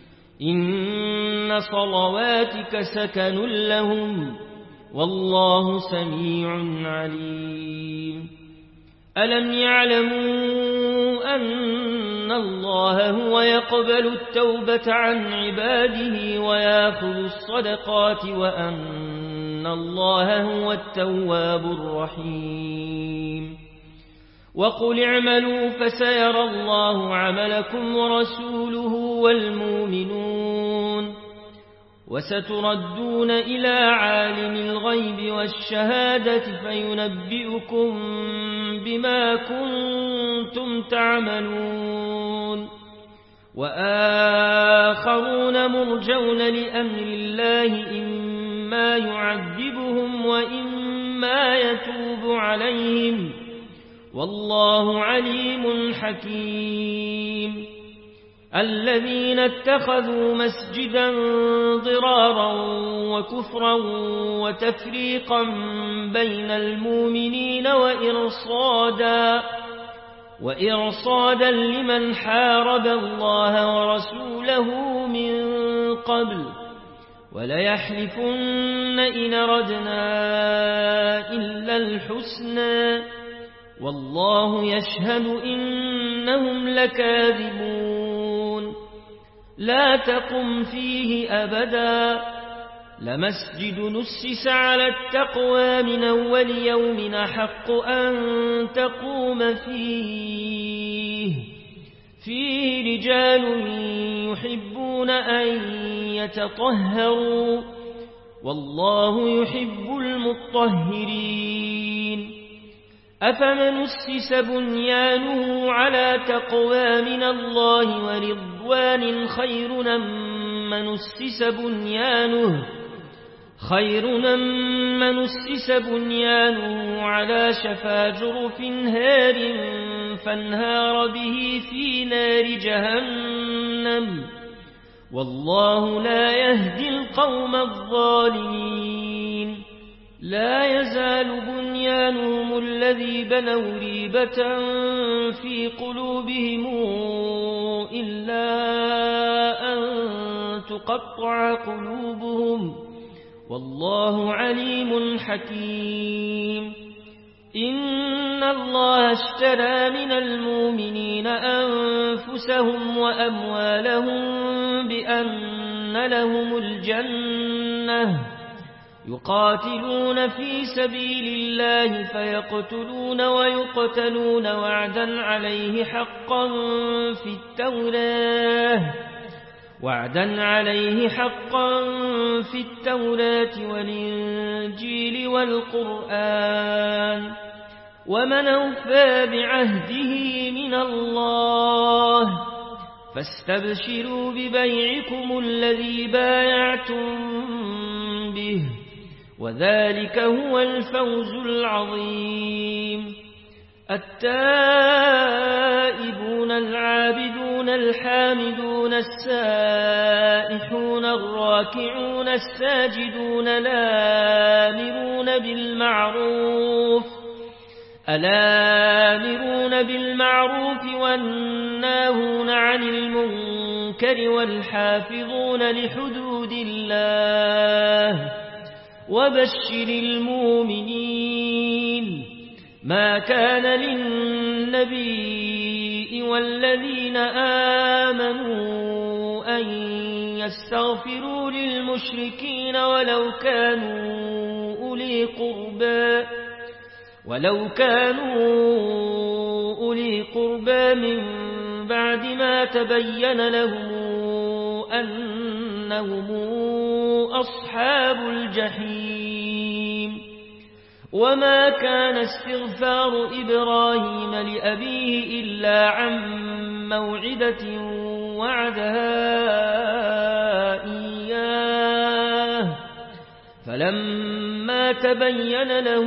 إن صلواتك سكن لهم والله سميع عليم ألم يعلموا أن الله هو يقبل التوبة عن عباده ويأخذ الصدقات وأن الله هو التواب الرحيم وقل اعملوا فسيرى الله عملكم ورسوله والمؤمنون وستردون إلى عالم الغيب والشهادة فينبئكم بما كنتم تعملون وآخرون مرجون لأمر الله إما يعذبهم وإما يتوب عليهم والله عليم حكيم الذين اتخذوا مسجدا ضرارا وكفرا وتفريقا بين المؤمنين وإرصادا وإرصادا لمن حارب الله ورسوله من قبل وليحلفن إن ردنا إلا الحسنى والله يشهد إنهم لكاذبون لا تقم فيه أبدا لمسجد نسس على التقوى من أول يوم أحق أن تقوم فيه فيه رجال يحبون أن يتطهروا والله يحب المطهرين أفمن أسس بنيانه على تقوى من الله ورضوان خير من أسس بنيانه خير من أسس بنيانه على شفا جرف هار فانهار به في نار جهنم والله لا يهدي القوم الظالمين لا يزال بنيانهم الذي بنوا ريبة في قلوبهم إلا أن تقطع قلوبهم والله عليم حكيم إن الله اشترى من المؤمنين أنفسهم وأموالهم بأن لهم الجنة يقاتلون في سبيل الله فيقتلون ويقتلون وعدا عليه حقا في التوراة وعدا عليه حقا في التوراة والإنجيل والقرآن ومن أوفى بعهده من الله فاستبشروا ببيعكم الذي بايعتم به وذلك هو الفوز العظيم التائبون العابدون الحامدون السائحون الراكعون الساجدون الآمرون بالمعروف الآمرون بالمعروف والناهون عن المنكر والحافظون لحدود الله وبشر المؤمنين ما كان للنبي والذين آمنوا أن يستغفروا للمشركين ولو كانوا أولي قربى ولو كانوا أولي قربى من بعد ما تبين لهم أنهم أصحاب الجحيم وما كان استغفار إبراهيم لأبيه إلا عن موعدة وعدها إياه فلما تبين له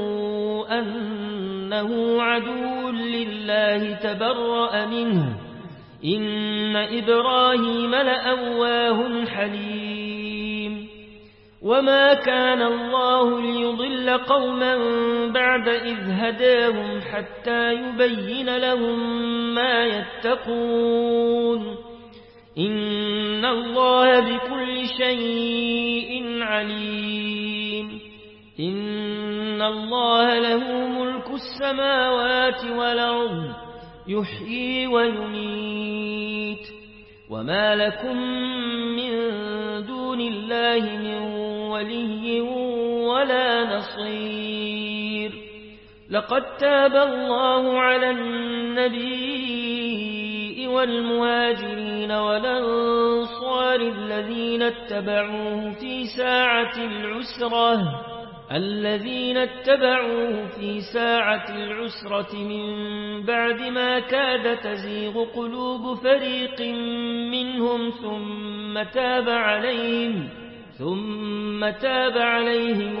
أنه عدو لله تبرأ منه إن إبراهيم لأواه حليم وما كان الله ليضل قوما بعد إذ هداهم حتى يبين لهم ما يتقون إن الله بكل شيء عليم إن الله له ملك السماوات والأرض يحيي ويميت وما لكم من دون الله من ولي ولا نصير لقد تاب الله على النبي والمهاجرين والأنصار الذين اتبعوه في ساعة العسرة الذين اتبعوه في ساعة العسرة من بعد ما كاد تزيغ قلوب فريق منهم ثم تاب عليهم ثم تاب عليهم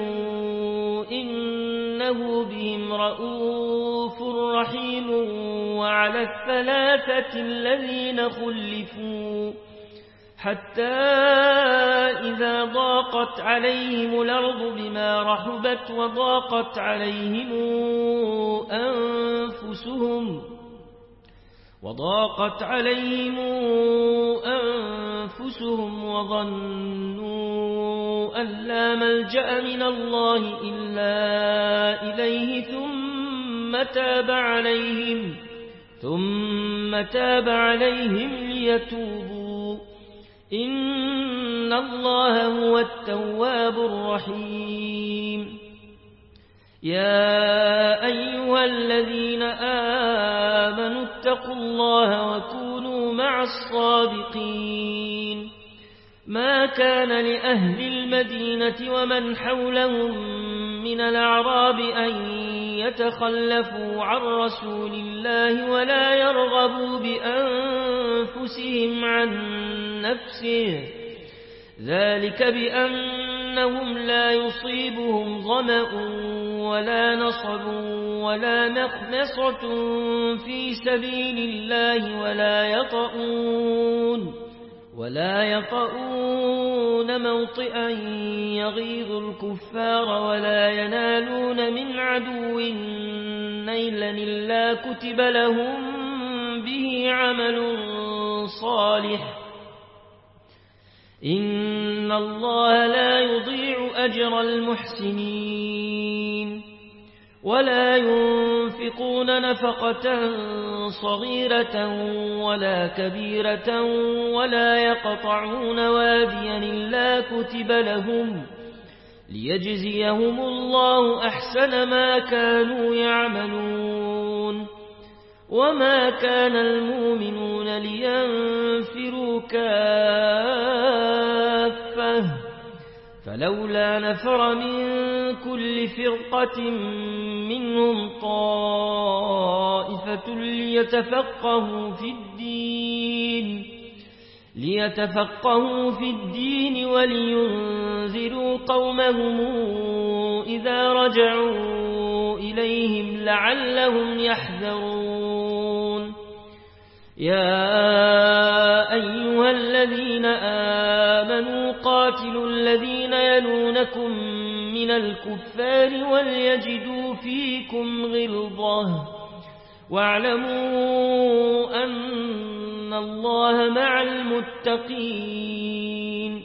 إنه بهم رؤوف رحيم. وعلى الثلاثة الذين خلفوا حتى إذا ضاقت عليهم الأرض بما رحبت وضاقت عليهم أنفسهم وضاقت عليهم أنفسهم وظنوا أن لا ملجأ من الله إلا إليه ثم تاب عليهم ثم تاب عليهم ليتوبوا إن الله هو التواب الرحيم. يا أيها الذين آمنوا اتقوا الله وكونوا مع الصادقين. ما كان لأهل المدينة ومن حولهم من الأعراب أن يتخلفوا عن رسول الله ولا يرغبوا بأنفسهم عن نفسه ذلك بأنهم لا يصيبهم ظمأ ولا نصب ولا مخنصة في سبيل الله ولا يطؤون ولا يطؤون موطئا يغيظ الكفار ولا ينالون من عدو نيلا إلا كتب لهم به عمل صالح إن الله لا يضيع أجر المحسنين. ولا ينفقون نفقة صغيرة ولا كبيرة ولا يقطعون واديا إلا كتب لهم ليجزيهم الله أحسن ما كانوا يعملون. وما كان المؤمنون لينفروا كافة فلولا نفر من كل فرقة منهم طائفة ليتفقهوا في الدين ليتفقهوا في الدين ولينذروا قومهم إذا رجعوا إليهم لعلهم يحذرون. يا أيها الذين آمنوا قاتلوا الذين يلونكم من الكفار وليجدوا فيكم غلظة واعلموا أن الله مع المتقين.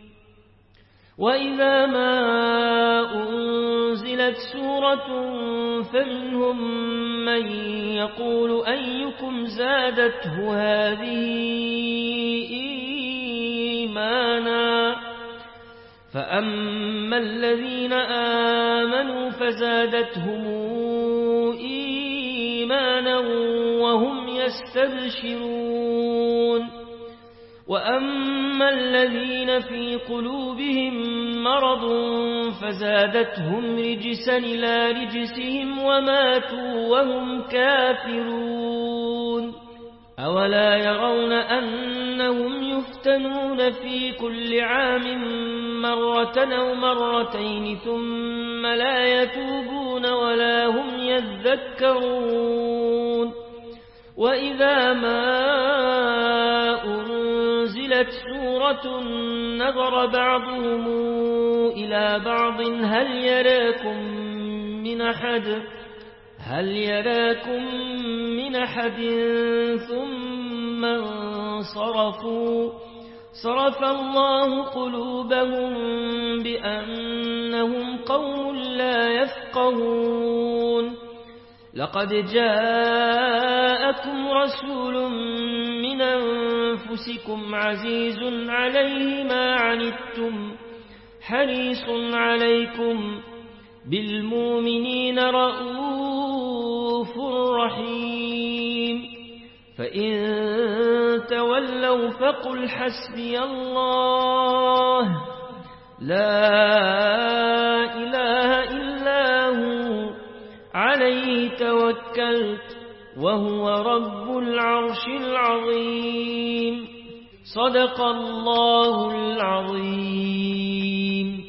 وإذا ما أنزلت سورة فمنهم من يقول أيكم زادته هذه إيمانا فأما الذين آمنوا فزادتهم إيمانا وهم يستبشرون. وأما الذين في قلوبهم مرض فزادتهم رجسا إلى رجسهم وماتوا وهم كافرون. أولا يرون أنهم يفتنون في كل عام مرة أو مرتين ثم لا يتوبون ولا هم يذكرون. وإذا ما أنزلت سورة نظر بعضهم إلى بعض هل يراكم من أحد هل يراكم من أحد ثم انصرفوا صرف الله قلوبهم بأنهم قوم لا يفقهون. لقد جاءكم رسول من أنفسكم عزيز عليه ما عنتم حريص عليكم بالمؤمنين رؤوف رحيم. فإن تولوا فقل حسبي الله لا إله إلا هو عليه توكلت وهو رب العرش العظيم. صدق الله العظيم.